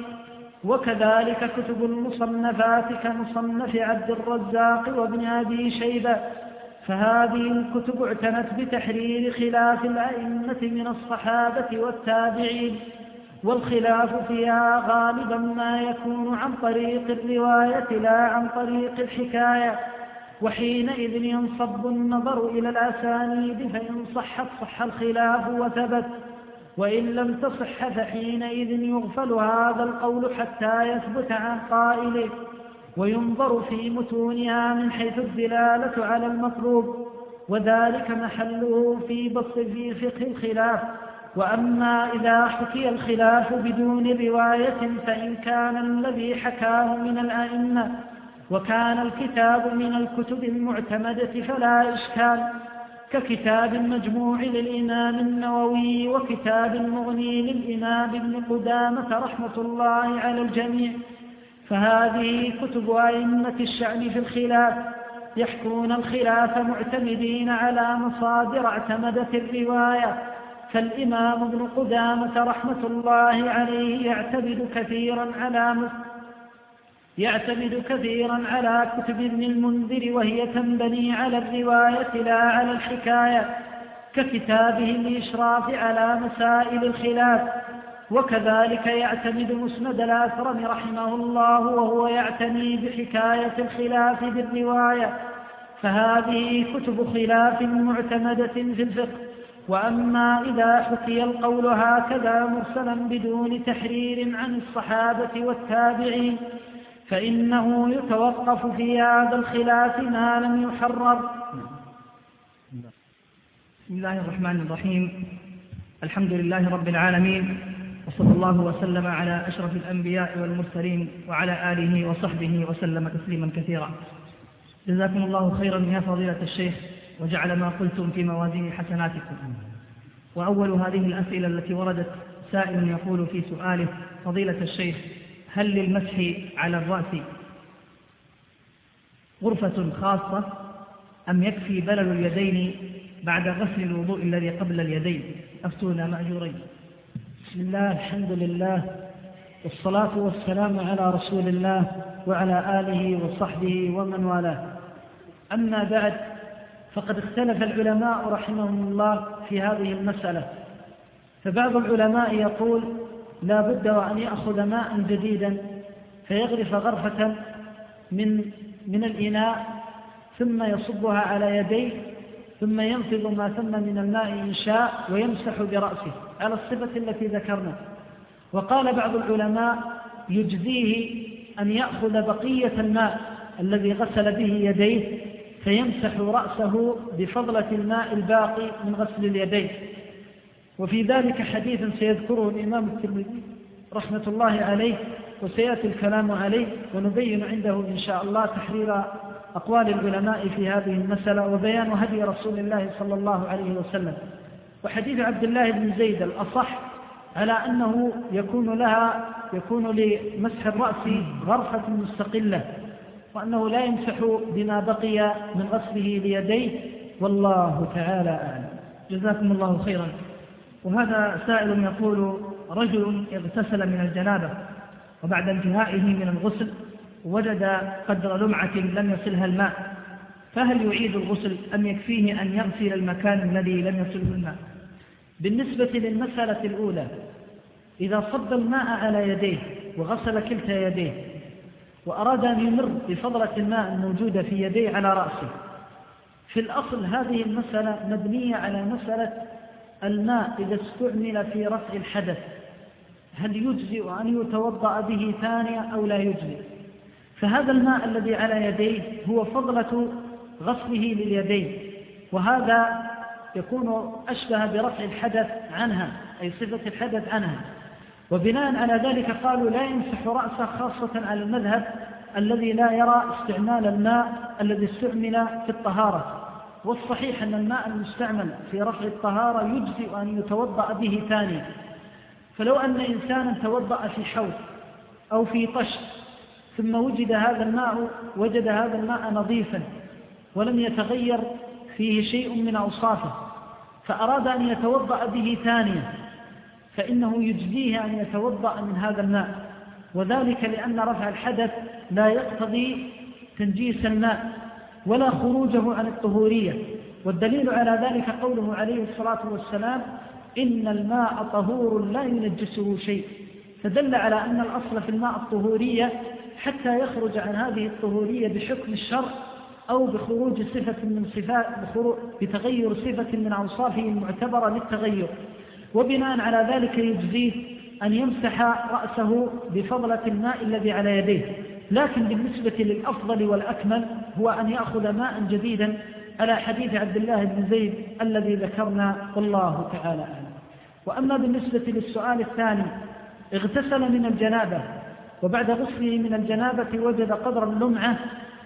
وكذلك كتب المصنفات كمصنف عبد الرزاق وابن أبي شيبة. فهذه الكتب اعتنت بتحرير خلاف الأئمة من الصحابة والتابعين، والخلاف فيها غالبا ما يكون عن طريق الرواية لا عن طريق الحكاية، وحينئذ ينصب النظر إلى الأسانيد، فإن صحت صح الخلاف وثبت، وإن لم تصح فحينئذ يغفل هذا القول حتى يثبت عن قائله، وينظر في متونها من حيث الدلالة على المطلوب، وذلك محله في فقه الخلاف. وأما إذا حكي الخلاف بدون رواية فإن كان الذي حكاه من الأئمة وكان الكتاب من الكتب المعتمدة فلا إشكال، ككتاب المجموع للإمام النووي وكتاب المغني للإمام ابن قدامة رحمة الله على الجميع. فهذه كتب أئمة الشأن في الخلاف، يحكون الخلاف معتمدين على مصادر اعتمدت الرواية. فالإمام ابن قدامة رحمة الله عليه يعتمد كثيرا على كتب ابن المنذر، وهي تنبني على الرواية لا على الحكاية، ككتابه الإشراف على مسائل الخلاف. وكذلك يعتمد مسند الأثرم رحمه الله، وهو يعتني بحكاية الخلاف بالرواية. فهذه كتب خلاف معتمدة في الفقه. وأما إذا حكي القول هكذا مرسلا بدون تحرير عن الصحابة والتابعين فإنه يتوقف في هذا الخلاف ما لم يحرر. بسم الله الرحمن الرحيم. الحمد لله رب العالمين، وصلى الله وسلم على أشرف الأنبياء والمرسلين وعلى آله وصحبه وسلم تسليما كثيرا. جزاكم الله خيرا يا فضيلة الشيخ، وجعل ما قلتم في موازين حسناتكم. وأول هذه الأسئلة التي وردت سائل يقول في سؤاله: فضيلة الشيخ، هل للمسح على الرأس غرفة خاصة أم يكفي بلل اليدين بعد غسل الوضوء الذي قبل اليدين؟ أفتونا مأجورين. بسم الله، الحمد لله، والصلاة والسلام على رسول الله وعلى آله وصحبه ومن والاه. أما بعد، فقد اختلف العلماء رحمهم الله في هذه المسألة. فبعض العلماء يقول لا بد وأن يأخذ ماء جديدا فيغرف غرفة من الإناء ثم يصبها على يديه ثم ينفض ما ثم من الماء إن شاء ويمسح برأسه على الصفة التي ذكرنا. وقال بعض العلماء يجزيه أن يأخذ بقية الماء الذي غسل به يديه فيمسح رأسه بفضلة الماء الباقي من غسل اليدين. وفي ذلك حديث سيذكره الإمام الترمذي رحمة الله عليه، وسيأتي الكلام عليه، ونبين عنده إن شاء الله تحرير أقوال العلماء في هذه المسألة وبيان هدي رسول الله صلى الله عليه وسلم. وحديث عبد الله بن زيد الأصح على أنه يكون لمسح الرأس غرفة مستقلة، وأنه لا يمسح بما بقي من غسله ليديه، والله تعالى أعلم. جزاكم الله خيرا. وهذا سائل يقول: رجل اغتسل من الجنابة وبعد انتهائه من الغسل وجد قدر لمعة لم يصلها الماء، فهل يعيد الغسل أم يكفيه أن يغسل المكان الذي لم يصله الماء؟ بالنسبة للمسألة الأولى، إذا صب الماء على يديه وغسل كلتا يديه وأراد أن يمر بفضلة الماء الموجودة في يديه على رأسه، في الأصل هذه المسألة مبنية على مسألة الماء إذا استعمل في رفع الحدث هل يجزئ أن يتوضأ به ثانية أو لا يجزئ؟ فهذا الماء الذي على يديه هو فضلة غسله لليدين، وهذا يكون أشبه برفع الحدث عنها، أي صفة الحدث عنها. وبناء على ذلك قالوا لا يمسح رأسه، خاصة على المذهب الذي لا يرى استعمال الماء الذي استعمل في الطهارة. والصحيح أن الماء المستعمل في رفع الطهارة يجزئ أن يتوضأ به ثانيا. فلو أن إنسانا توضأ في حوض أو في طشت ثم وجد هذا الماء نظيفا ولم يتغير فيه شيء من أوصافه، فأراد أن يتوضأ به ثانيا، فإنه يجزيه أن يتوضأ من هذا الماء، وذلك لأن رفع الحدث لا يقتضي تنجيس الماء ولا خروجه عن الطهورية. والدليل على ذلك قوله عليه الصلاة والسلام: إن الماء طهور لا ينجسه شيء، فدل على أن الأصل في الماء الطهورية حتى يخرج عن هذه الطهورية بحكم الشرع أو بخروج بتغير صفة من أوصافه المعتبرة للتغير. وبناء على ذلك يجزيه أن يمسح رأسه بفضلة الماء الذي على يديه. لكن بالنسبة للأفضل والأكمل هو أن يأخذ ماء جديدا على حديث عبد الله بن زيد الذي ذكرنا، والله تعالى أعلم. وأما بالنسبة للسؤال الثاني، اغتسل من الجنابة وبعد غسله من الجنابة وجد قدر اللمعة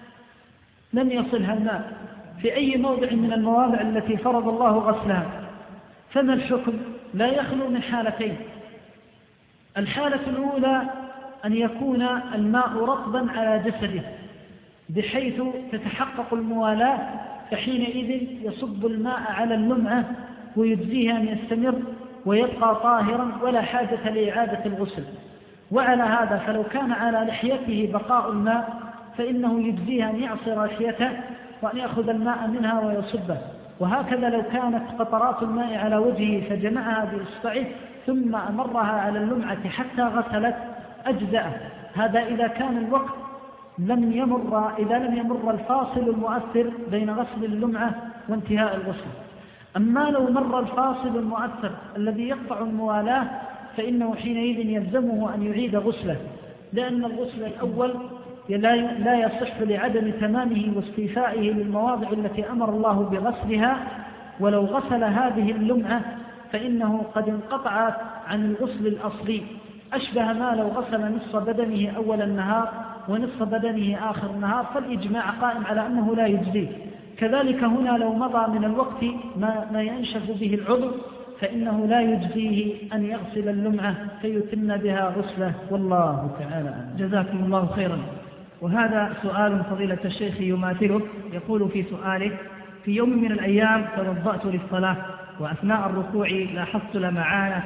لم يصلها الماء في أي موضع من المواضع التي فرض الله غسلها، فما الحكم؟ لا يخلو من حالتين. الحالة الأولى أن يكون الماء رطبا على جسده بحيث تتحقق الموالاة، فحينئذ يصب الماء على اللمعة ويجزيه أن يستمر ويبقى طاهرا ولا حاجة لإعادة الغسل. وعلى هذا فلو كان على لحيته بقاء الماء فإنه يجزيه أن يعصر لحيته وأن يأخذ الماء منها ويصبه. وهكذا لو كانت قطرات الماء على وجهه فجمعها بإصبعه ثم أمرها على اللمعة حتى غسلت أجزأه. هذا إذا كان الوقت إذا لم يمر الفاصل المؤثر بين غسل اللمعة وانتهاء الغسل. أما لو مر الفاصل المؤثر الذي يقطع الموالاة فإنه حينئذ يلزمه أن يعيد غسله، لأن الغسل الأول لا يصح لعدم تمامه واستيفائه للمواضع التي أمر الله بغسلها. ولو غسل هذه اللمعة فإنه قد انقطعت عن الغسل الأصلي، أشبه ما لو غسل نصف بدنه أول النهار ونصف بدنه آخر النهار، فالإجماع قائم على أنه لا يجزيه. كذلك هنا لو مضى من الوقت ما ينشف به العضو فإنه لا يجزيه أن يغسل اللمعة فيتم بها غسله، والله تعالى أعلم. جزاكم الله خيرا. وهذا سؤال فضيلة الشيخ يماثله، يقول في سؤاله: في يوم من الأيام توضأت للصلاة وأثناء الركوع لاحظت لمعان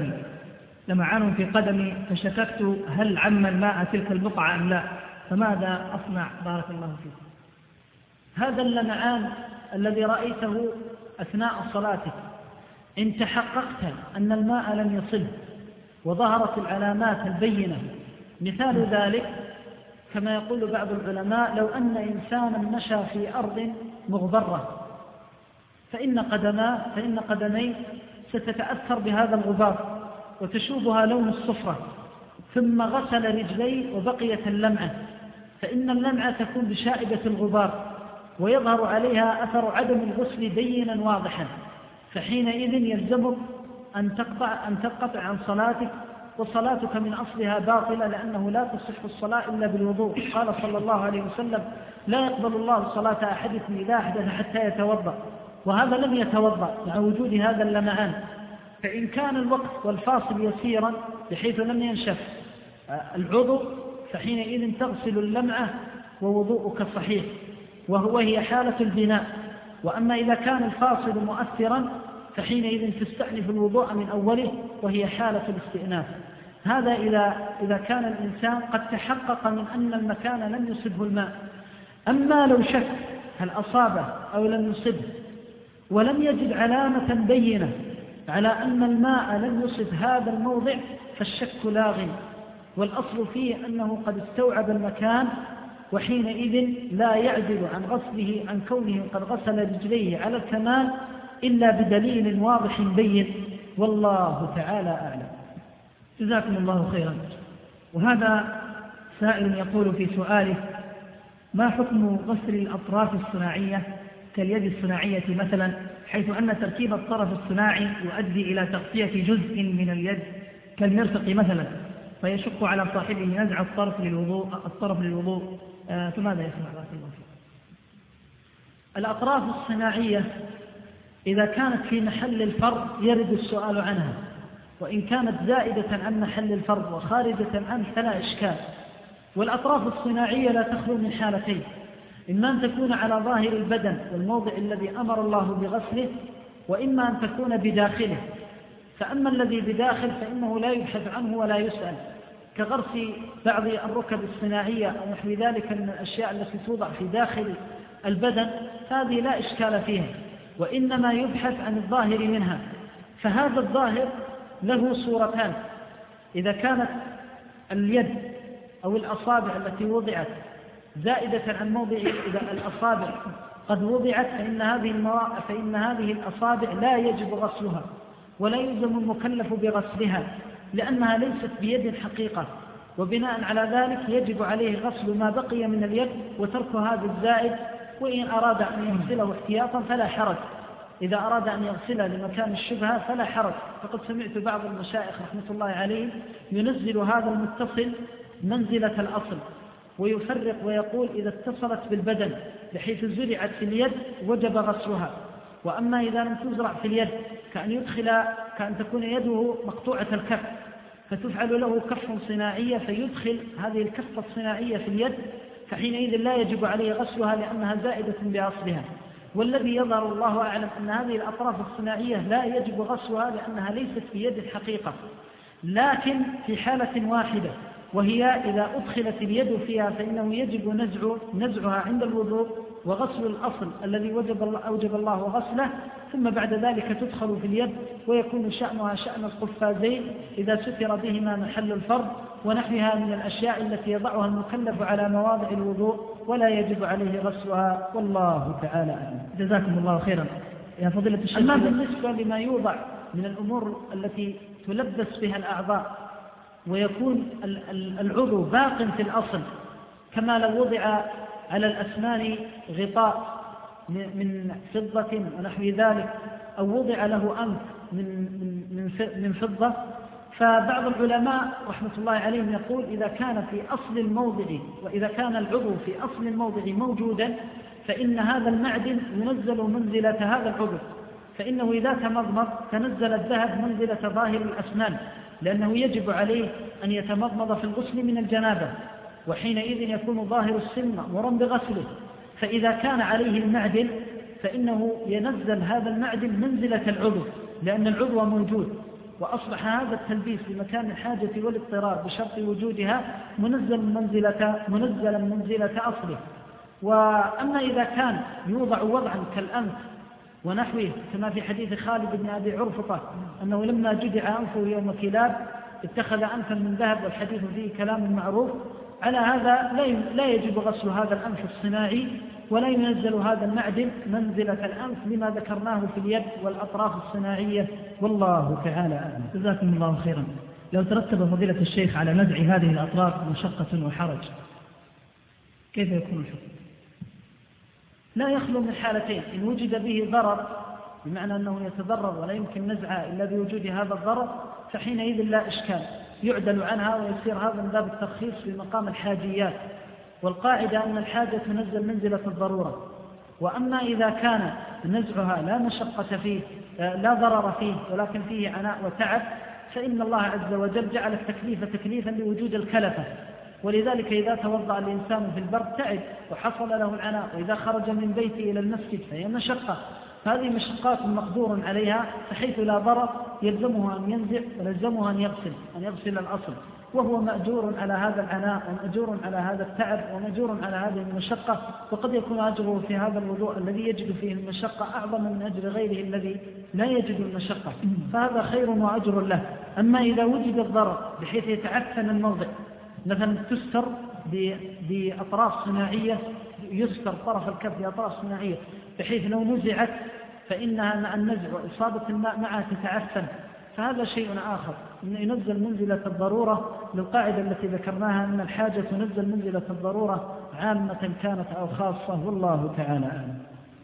في قدمي فشككت هل عم الماء تلك البقعة أم لا، فماذا أصنع؟ بارك الله فيك. هذا اللمعان الذي رأيته أثناء صلاتك إن تحققت أن الماء لم يصل وظهرت العلامات البينة، مثال ذلك كما يقول بعض العلماء: لو أن إنسانا مشى في أرض مغبرة فإن قدميه ستتأثر بهذا الغبار وتشوبها لون الصفرة، ثم غسل رجليه وبقيت اللمعة، فإن اللمعة تكون بشائبة الغبار ويظهر عليها أثر عدم الغسل بينا واضحا، فحينئذ يلزمك أن تنقطع عن صلاتك، وصلاتك من أصلها باطلة، لأنه لا تصح الصلاة إلا بالوضوء. قال صلى الله عليه وسلم: لا يقبل الله صلاة أحدكم إذا أحدث حتى يتوضأ، وهذا لم يتوضأ مع وجود هذا اللمعان. فإن كان الوقت والفاصل يسيرا بحيث لم ينشف العضو فحينئذ تغسل اللمعة ووضوءك صحيح، وهي حالة البناء. وأما إذا كان الفاصل مؤثرا فحينئذ تستأنف الوضوء من أوله وهي حالة الاستئناف. هذا إذا كان الإنسان قد تحقق من أن المكان لم يصبه الماء. أما لو شك هل أصابه أو لم يصبه ولم يجد علامة بينة على أن الماء لم يصب هذا الموضع فالشك لاغ، والأصل فيه أنه قد استوعب المكان، وحينئذ لا يعدل عن غسله عن كونه قد غسل رجليه على الكمال إلا بدليل واضح بين، والله تعالى أعلم. جزاكم الله خيرا. وهذا سائل يقول في سؤاله: ما حكم غسل الأطراف الصناعية كاليد الصناعية مثلا، حيث أن تركيب الطرف الصناعي يؤدي إلى تغطية جزء من اليد كالمرفق مثلا، فيشق على صاحبه نزع الطرف للوضوء، فماذا يصنع؟ بارك الله فيك. الأطراف الصناعية إذا كانت في محل الفرض يرد السؤال عنها، وإن كانت زائدة عن محل الفرض وخارجة عنه فلا إشكال. والأطراف الصناعية لا تخلو من حالتين: إما أن تكون على ظاهر البدن والموضع الذي أمر الله بغسله، وإما أن تكون بداخله. فأما الذي بداخل فإنه لا يبحث عنه ولا يسأل، كغرس بعض الركب الصناعية أو نحو ذلك من الأشياء التي توضع في داخل البدن، هذه لا إشكال فيها، وإنما يبحث عن الظاهر منها. فهذا الظاهر له صورتان: إذا كانت اليد أو الأصابع التي وضعت زائدة عن موضع، إذا الأصابع قد وضعت فإن هذه الأصابع لا يجب غسلها ولا يلزم المكلف بغسلها، لأنها ليست بيد حقيقة، وبناء على ذلك يجب عليه غسل ما بقي من اليد وترك هذا الزائد. وإن أراد أن يغسله احتياطا فلا حرج، إذا أراد أن يغسله لمكان الشبهة فلا حرج. فقد سمعت بعض المشايخ رحمة الله عليهم ينزل هذا المتصل منزلة الأصل، ويفرق ويقول إذا اتصلت بالبدن بحيث زرعت في اليد وجب غسلها، وأما إذا لم تزرع في اليد كأن تكون يده مقطوعة الكف فتفعل له كف صناعية فيدخل هذه الكفة الصناعية في اليد، فحينئذ لا يجب عليه غسلها لأنها زائدة بأصلها. والذي يظهر الله أعلم أن هذه الأطراف الصناعية لا يجب غسلها لأنها ليست في يد الحقيقة، لكن في حالة واحدة، وهي إذا أدخلت اليد فيها فإنه يجب نزعها عند الوضوء وغسل الأصل الذي أوجب الله غسله، ثم بعد ذلك تدخل في اليد ويكون شأنها شأن القفازين إذا ستر بهما محل الفرض ونحوها من الأشياء التي يضعها المكلف على مواضع الوضوء ولا يجب عليه غسلها، والله تعالى أعلم. جزاكم الله خيرا. يا فضيلة الشيخ، أما بالنسبة لما يوضع من الأمور التي تلبس بها الأعضاء ويكون العضو باق في الأصل، كما لو وضع على الأسنان غطاء من فضة ونحو ذلك، أو وضع له أنف من فضة، فبعض العلماء رحمة الله عليهم يقول إذا كان في أصل الموضع وإذا كان العضو في أصل الموضع موجودا فإن هذا المعدن ينزل منزلة هذا العضو، فإنه إذا تمضمض تنزل الذهب منزلة ظاهر الأسنان، لأنه يجب عليه أن يتمضمض في الغسل من الجنابة، وحينئذ يكون ظاهر السن مأمورا بغسله. فإذا كان عليه المعدن فإنه ينزل هذا المعدن منزلة العضو، لأن العضو موجود، وأصبح هذا التلبيس بمكان الحاجة والاضطرار بشرط وجودها منزلا منزلة أصله. وأما إذا كان يوضع وضعا كالأنف ونحوه، كما في حديث خالد بن أبي عرفطة أنه لما جدع أنفه يوم كلاب اتخذ أنفا من ذهب، والحديث فيه كلام معروف، على هذا لا يجب غسل هذا الأنف الصناعي ولا ينزل هذا المعدن منزلة الأنف لما ذكرناه في اليد والأطراف الصناعية، والله تعالى أعلم. جزاكم الله خيرا. لو ترتب فضيلة الشيخ على نزع هذه الأطراف مشقة وحرج، كيف يكون الحكم؟ لا يخلو من حالتين: إن وجد به ضرر بمعنى أنه يتضرر ولا يمكن نزعه إلا بوجود هذا الضرر فحينئذ لا إشكال، يعدل عنها ويصير هذا من باب الترخيص في مقام الحاجيات، والقاعدة أن الحاجة تنزل منزلة الضرورة. وأما إذا كان نزعها لا مشقة فيه لا ضرر فيه ولكن فيه عناء وتعب، فإن الله عز وجل جعل التكليف تكليفا لوجود الكلفة، ولذلك إذا توضأ الإنسان في البرد تعب وحصل له العناء، وإذا خرج من بيته إلى المسجد فهي مشقة، هذه مشقات مقدور عليها، بحيث لا ضرر يلزمها أن ينزع ويلزمها أن يغسل الأصل، وهو مأجور على هذا العناء ومأجور على هذا التعب ومأجور على هذه المشقة. وقد يكون أجره في هذا الوضوء الذي يجد فيه المشقة أعظم من أجر غيره الذي لا يجد المشقة، فهذا خير وأجر له. أما إذا وجد الضرر بحيث يتعفن الموضع، مثلا تستر بأطراف صناعية، يستر طرف الكف بأطراف صناعية بحيث لو نزعت فإنها مع النزع وإصابة الماء معها تتعفن، فهذا شيء آخر. ينزل منزلة الضرورة للقاعدة التي ذكرناها أن الحاجة تنزل منزلة الضرورة عامة كانت أو خاصة، والله تعالى أعلم.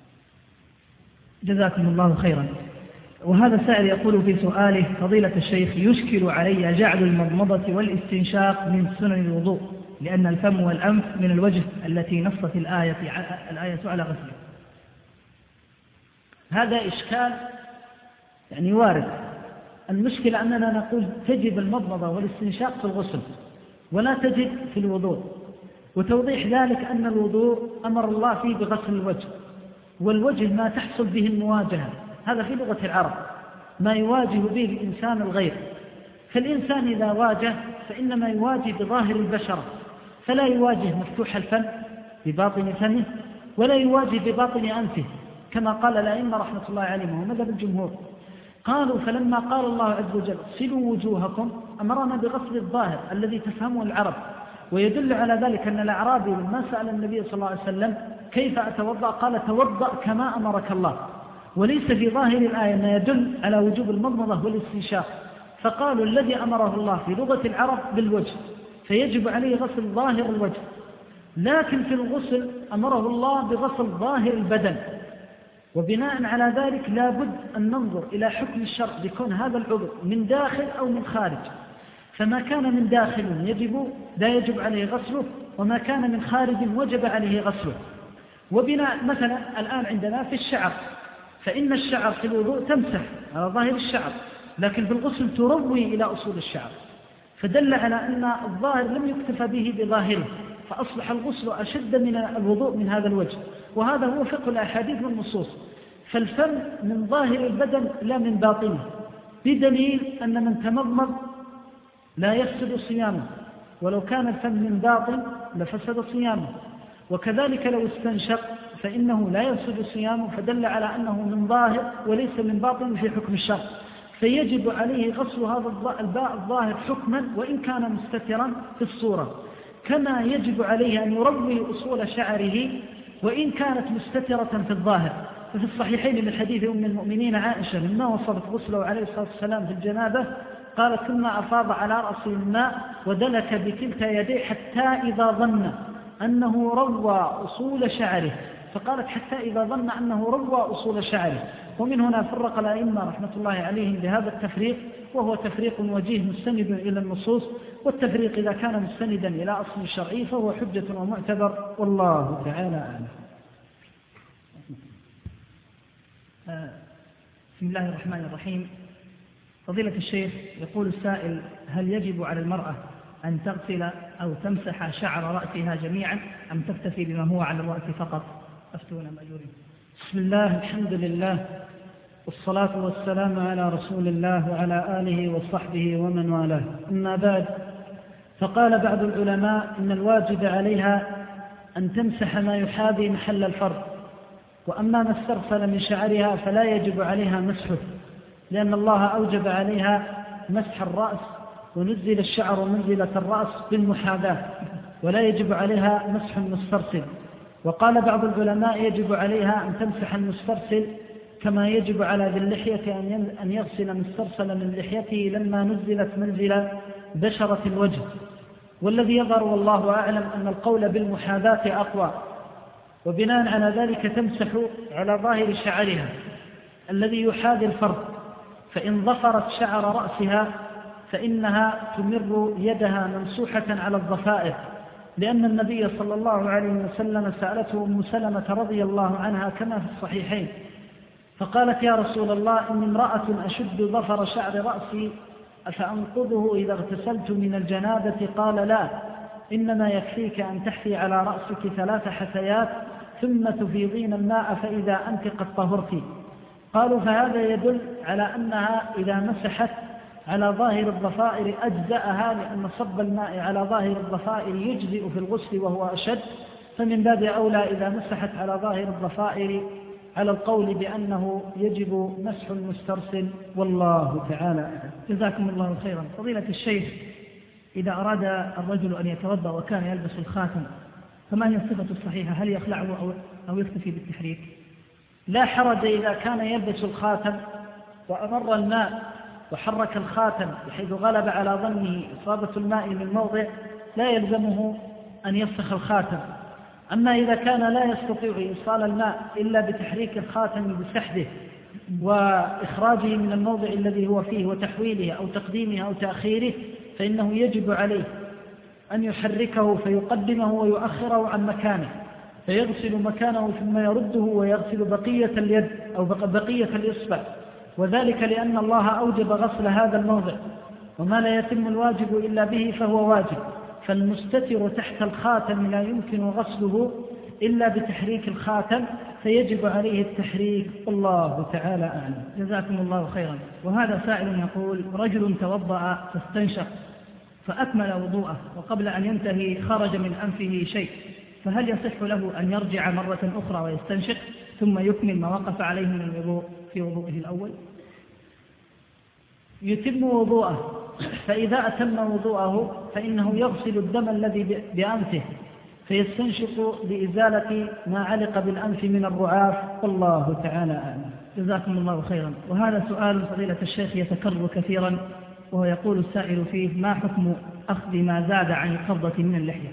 جزاكم الله خيرا. وهذا السائل يقول في سؤاله: فضيلة الشيخ، يشكل علي جعل المضمضة والاستنشاق من سنن الوضوء، لأن الفم والأنف من الوجه التي نصت الآية على غسله. هذا إشكال يعني وارد. المشكلة أننا نقول تجب المضمضة والاستنشاق في الغسل ولا تجب في الوضوء، وتوضيح ذلك أن الوضوء أمر الله فيه بغسل الوجه، والوجه ما تحصل به المواجهة، هذا في لغة العرب ما يواجه به الإنسان الغير. فالإنسان إذا واجه فإنما يواجه بظاهر البشرة، فلا يواجه مفتوح الفم بباطن فمه ولا يواجه بباطن أنفه، كما قال الأئمة رحمة الله عليهم ومذهب الجمهور. قالوا: فلما قال الله عز وجل اغسلوا وجوهكم أمرنا بغسل الظاهر الذي تفهمه العرب. ويدل على ذلك أن الأعرابي لما سأل النبي صلى الله عليه وسلم كيف أتوضأ قال: توضأ كما أمرك الله. وليس في ظاهر الآية ما يدل على وجوب المضمضة والاستنشاق، فقالوا الذي أمره الله في لغة العرب بالوجه فيجب عليه غسل ظاهر الوجه، لكن في الغسل أمره الله بغسل ظاهر البدن. وبناء على ذلك لا بد أن ننظر إلى حكم الشرع بكون هذا العضو من داخل أو من خارج، فما كان من داخل لا يجب عليه غسله، وما كان من خارج وجب عليه غسله. وبناء مثلا الآن عندنا في الشعر، فإن الشعر في الوضوء تمسح على ظاهر الشعر، لكن في الغسل تروي إلى أصول الشعر، فدل على أن الظاهر لم يكتفى به بظاهره، فأصبح الغسل أشد من الوضوء من هذا الوجه. وهذا هو فقه الأحاديث والنصوص. فالفم من ظاهر البدن لا من باطنه، بدليل أن من تمضمض لا يفسد صيامه، ولو كان الفم من باطن لفسد صيامه. وكذلك لو استنشق فإنه لا يفسد صيامه، فدل على أنه من ظاهر وليس من باطن في حكم الشرع، فيجب عليه غسل هذا الباء الظاهر حكما وإن كان مستترا في الصورة، كما يجب عليه أن يروي أصول شعره وإن كانت مستترة في الظاهر. ففي الصحيحين من حديث أم المؤمنين عائشة لما وصفت غسله عليه الصلاة والسلام في الجنابة قالت: ثم أفاض على رأسه الماء ودلك بكلتا يديه حتى إذا ظن أنه روى أصول شعره، فقالت حتى إذا ظن أنه روى أصول شعره. ومن هنا فرق الأئمة رحمة الله عليهم بهذا التفريق، وهو تفريق وجيه مستند إلى النصوص، والتفريق إذا كان مستندا إلى أصل شرعي فهو حجة ومعتبر، والله تعالى أعلم. بسم الله الرحمن الرحيم. فضيلة الشيخ، يقول السائل: هل يجب على المرأة أن تغسل أو تمسح شعر رأسها جميعا أم تكتفي بما هو على الرأس فقط؟ أفتونا مأجورين. بسم الله، الحمد لله، والصلاة والسلام على رسول الله وعلى آله وصحبه ومن والاه. أما بعد، فقال بعض العلماء إن الواجب عليها أن تمسح ما يحاذي محل الفرد، وأما ما استرسل من شعرها فلا يجب عليها مسحه، لأن الله أوجب عليها مسح الرأس ونزل الشعر منزلة الرأس بالمحاذاة، ولا يجب عليها مسح المسترسل. وقال بعض العلماء يجب عليها أن تمسح المسترسل كما يجب على ذي اللحية أن يغسل مسترسل من لحيته لما نزلت منزل بشرة الوجه. والذي يظهر والله أعلم أن القول بالمحاذاة أقوى، وبناء على ذلك تمسح على ظاهر شعرها الذي يحاذي الفرد، فإن ظفرت شعر رأسها فإنها تمر يدها ممسوحة على الضفائر، لأن النبي صلى الله عليه وسلم سألته أم سلمة رضي الله عنها كما في الصحيحين، فقالت: يا رسول الله، إني امرأة أشد ظفر شعر رأسي أفأنقضه إذا اغتسلت من الجنابة؟ قال: لا، إنما يكفيك أن تحفي على رأسك 3 حثيات ثم تفيضين الماء فإذا أنت قد طهرت. قالوا فهذا يدل على أنها إذا مسحت على ظاهر الضفائر أجزأها، لأن صب الماء على ظاهر الضفائر يجزئ في الغسل وهو أشد، فمن باب أولى إذا مسحت على ظاهر الضفائر على القول بأنه يجب مسح المسترسل، والله تعالى. جزاكم الله خيرا. فضيلة الشيخ، إذا أراد الرجل أن يتوضأ وكان يلبس الخاتم فما هي الصفة الصحيحة؟ هل يخلعه أو يكتفي بالتحريك؟ لا حرج إذا كان يلبس الخاتم وأمر الماء وحرك الخاتم بحيث غلب على ظنه إصابة الماء من موضع، لا يلزمه أن يفسخ الخاتم. أما إذا كان لا يستطيع إيصال الماء إلا بتحريك الخاتم بسحبه وإخراجه من الموضع الذي هو فيه وتحويله أو تقديمه أو تأخيره، فإنه يجب عليه أن يحركه فيقدمه ويؤخره عن مكانه، فيغسل مكانه ثم يرده ويغسل بقية اليد أو بقية الإصبع، وذلك لأن الله أوجب غسل هذا الموضع، وما لا يتم الواجب إلا به فهو واجب. فالمستتر تحت الخاتم لا يمكن غسله إلا بتحريك الخاتم، فيجب عليه التحريك، الله تعالى أعلم. جزاكم الله خيرا. وهذا سائل يقول: رجل توضأ فاستنشق فأكمل وضوءه وقبل أن ينتهي خرج من أنفه شيء، فهل يصح له أن يرجع مرة أخرى ويستنشق ثم يكمل ما وقف عليه من الوضوء في وضوءه الأول؟ يتم وضوءه، فإذا أتم وضوءه فإنه يغسل الدم الذي بأنفه فيستنشق لإزالة ما علق بالأنف من الرعاف، والله تعالى أعلم. جزاكم الله خيرا. وهذا سؤال فضيلة الشيخ يتكرر كثيرا، وهو يقول السائل فيه: ما حكم أخذ ما زاد عن القبضة من اللحية؟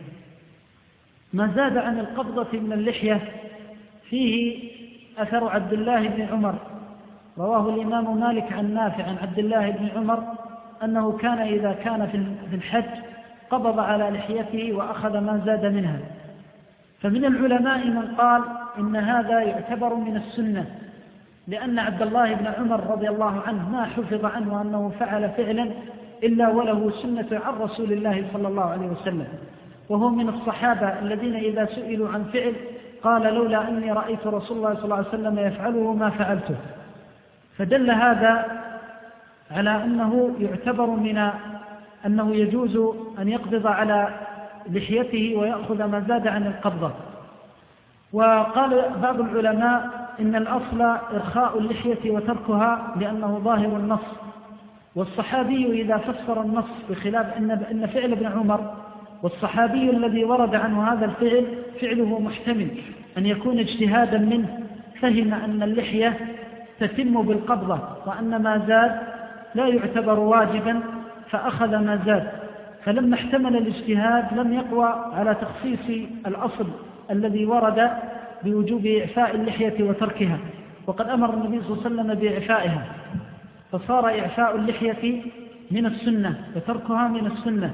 ما زاد عن القبضة من اللحية فيه أثر عبد الله بن عمر، رواه الإمام مالك عن نافع عن عبد الله بن عمر أنه كان إذا كان في الحج قبض على لحيته وأخذ ما زاد منها. فمن العلماء من قال إن هذا يعتبر من السنة، لأن عبد الله بن عمر رضي الله عنه ما حفظ عنه أنه فعل فعلا إلا وله سنة عن رسول الله صلى الله عليه وسلم، وهو من الصحابة الذين إذا سئلوا عن فعل قال: لولا أني رأيت رسول الله صلى الله عليه وسلم يفعله ما فعلته. فدل هذا على أنه يعتبر من أنه يجوز أن يقبض على لحيته ويأخذ ما زاد عن القبضة. وقال بعض العلماء إن الأصل إرخاء اللحية وتركها لأنه ظاهر النص، والصحابي إذا فسر النص بخلاف إن فعل ابن عمر، والصحابي الذي ورد عنه هذا الفعل فعله محتمل أن يكون اجتهادا منه، فهم أن اللحية تتم بالقبضة وأن ما زاد لا يعتبر واجبا فأخذ ما زاد، فلما احتمل الاجتهاد لم يقوى على تخصيص الأصل الذي ورد بوجوب إعفاء اللحية وتركها، وقد أمر النبي صلى الله عليه وسلم بإعفائها، فصار إعفاء اللحية من السنة وتركها من السنة.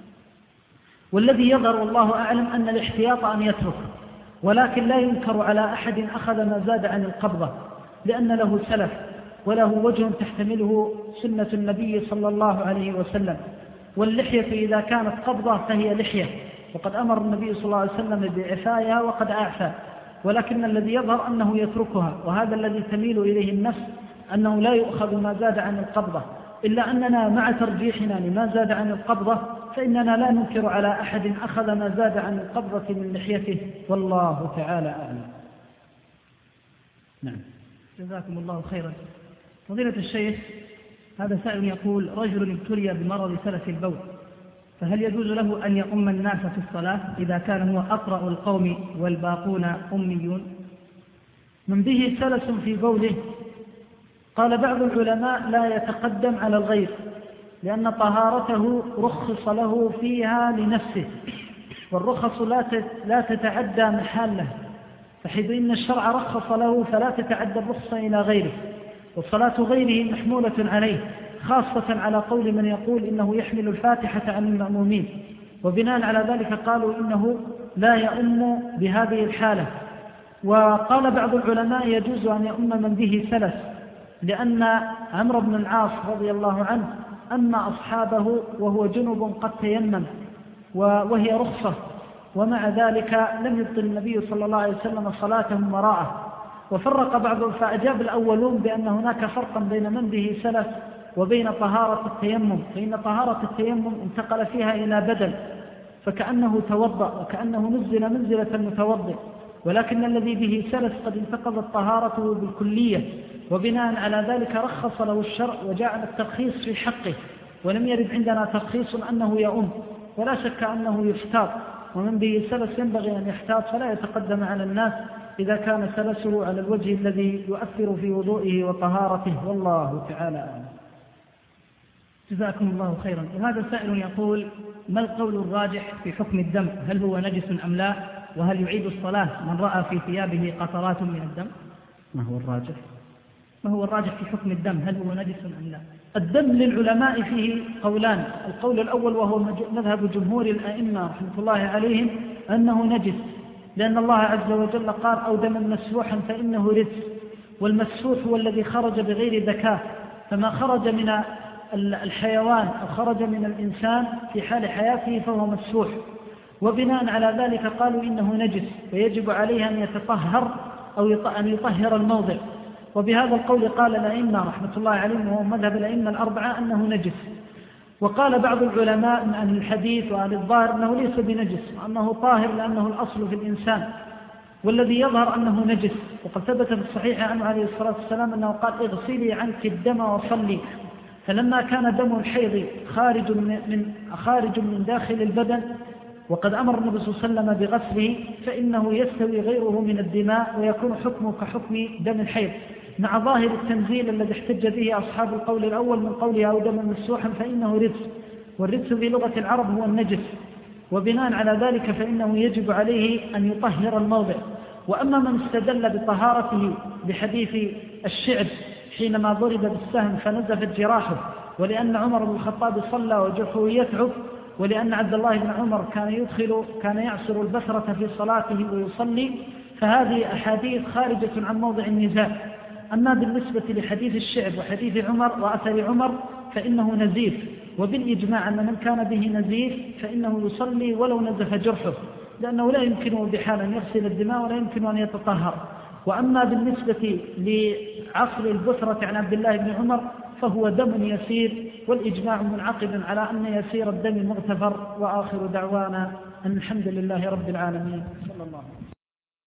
والذي يظهر والله أعلم أن الاحتياط أن يترك، ولكن لا ينكر على أحد أخذ ما زاد عن القبضة، لأن له سلف وله وجه تحتمله سنة النبي صلى الله عليه وسلم. واللحية إذا كانت قبضة فهي لحية، وقد أمر النبي صلى الله عليه وسلم بإعفائها وقد أعفى، ولكن الذي يظهر أنه يتركها، وهذا الذي تميل إليه النفس أنه لا يؤخذ ما زاد عن القبضة، إلا أننا مع ترجيحنا لما زاد عن القبضة فإننا لا ننكر على أحد أخذ ما زاد عن القبضة من لحيته، والله تعالى أعلم. نعم. جزاكم الله خيرا. فضيلة الشيخ، هذا سائل يقول: رجل ابتلي بمرض سلس البول، فهل يجوز له أن يؤم الناس في الصلاة إذا كان هو أقرأ القوم والباقون أميون؟ من به سلس في بوله قال بعض العلماء لا يتقدم على الغير، لأن طهارته رخص له فيها لنفسه، والرخص لا تتعدى محاله، فحيث إن الشرع رخص له فلا تتعدى الرخصة إلى غيره، وصلاة غيره محمولة عليه، خاصة على قول من يقول إنه يحمل الفاتحة عن المأمومين، وبناء على ذلك قالوا إنه لا يؤم بهذه الحالة. وقال بعض العلماء يجوز أن يؤم من به سلس، لأن عمرو بن العاص رضي الله عنه أما أصحابه وهو جنب قد تيمم وهي رخصة، ومع ذلك لم يبطل النبي صلى الله عليه وسلم صلاتهم وراءه. فأجاب الأولون بأن هناك فرقا بين من به سلس وبين طهارة التيمم، فإن طهارة التيمم انتقل فيها إلى بدل فكأنه توضأ وكأنه نزل منزلة المتوضئ، ولكن الذي به سلس قد انتقضت طهارته بالكلية، وبناء على ذلك رخص له الشرع وجعل الترخيص في حقه، ولم يرد عندنا ترخيص أنه يؤم، ولا شك أنه يفتاط، ومن به سلس ينبغي أن يحتاط فلا يتقدم على الناس إذا كان سلسه على الوجه الذي يؤثر في وضوئه وطهارته، والله تعالى أعلم. جزاكم الله خيرا. وهذا سائل يقول: ما القول الراجح في حكم الدم؟ هل هو نجس أم لا؟ وهل يعيد الصلاة من رأى في ثيابه قطرات من الدم؟ ما هو الراجح في حكم الدم؟ هل هو نجس أم لا؟ الدم للعلماء فيه قولان. القول الأول وهو مذهب جمهور الأئمة رحمة الله عليهم أنه نجس، لأن الله عز وجل قال: أو دما مسفوحا فإنه رجس، والمسفوح هو الذي خرج بغير ذكاء، فما خرج من الحيوان أو خرج من الإنسان في حال حياته فهو مسفوح، وبناء على ذلك قالوا إنه نجس ويجب عليه أن يتطهر أو أن يطهر الموضع. وبهذا القول قال الأئمة رحمة الله عليهم وهو مذهب الأئمة الأربعة أنه نجس. وقال بعض العلماء من أهل الحديث وأهل الظاهر أنه ليس بنجس وأنه طاهر لأنه الأصل في الإنسان، والذي يظهر أنه نجس. وقد ثبت في الصحيح عنه عليه الصلاة والسلام أنه قال: اغسلي عنك الدم وصلي. فلما كان دم الحيض خارج من داخل البدن وقد أمر النبي صلى الله عليه وسلم بغسله، فإنه يستوي غيره من الدماء ويكون حكمه كحكم دم الحيض، مع ظاهر التنزيل الذي احتج به أصحاب القول الأول من قوله: أو دم مسفوحا فإنه رجس، والرجس في لغة العرب هو النجس، وبناء على ذلك فإنه يجب عليه أن يطهر الموضع. وأما من استدل بطهارته بحديث الشعب حينما ضرب بالسهم فنزفت جراحه، ولأن عمر بن الخطاب صلى وجرحه يتعب، ولأن عبد الله بن عمر كان يعصر البثرة في صلاته ويصلي، فهذه أحاديث خارجة عن موضع النزاع. أما بالنسبة لحديث الشعب وحديث عمر وأثر عمر فإنه نزيف، وبالإجماع أن من كان به نزيف فإنه يصلي ولو نزف جرحه، لأنه لا يمكنه بحال أن يغسل الدماء ولا يمكن أن يتطهر. وأما بالنسبة لعصر البثرة عن عبد الله بن عمر فهو دم يسير، والإجماع منعقد على أن يسير الدم مغتفر. وآخر دعوانا أن الحمد لله رب العالمين. صلى الله عليه وسلم.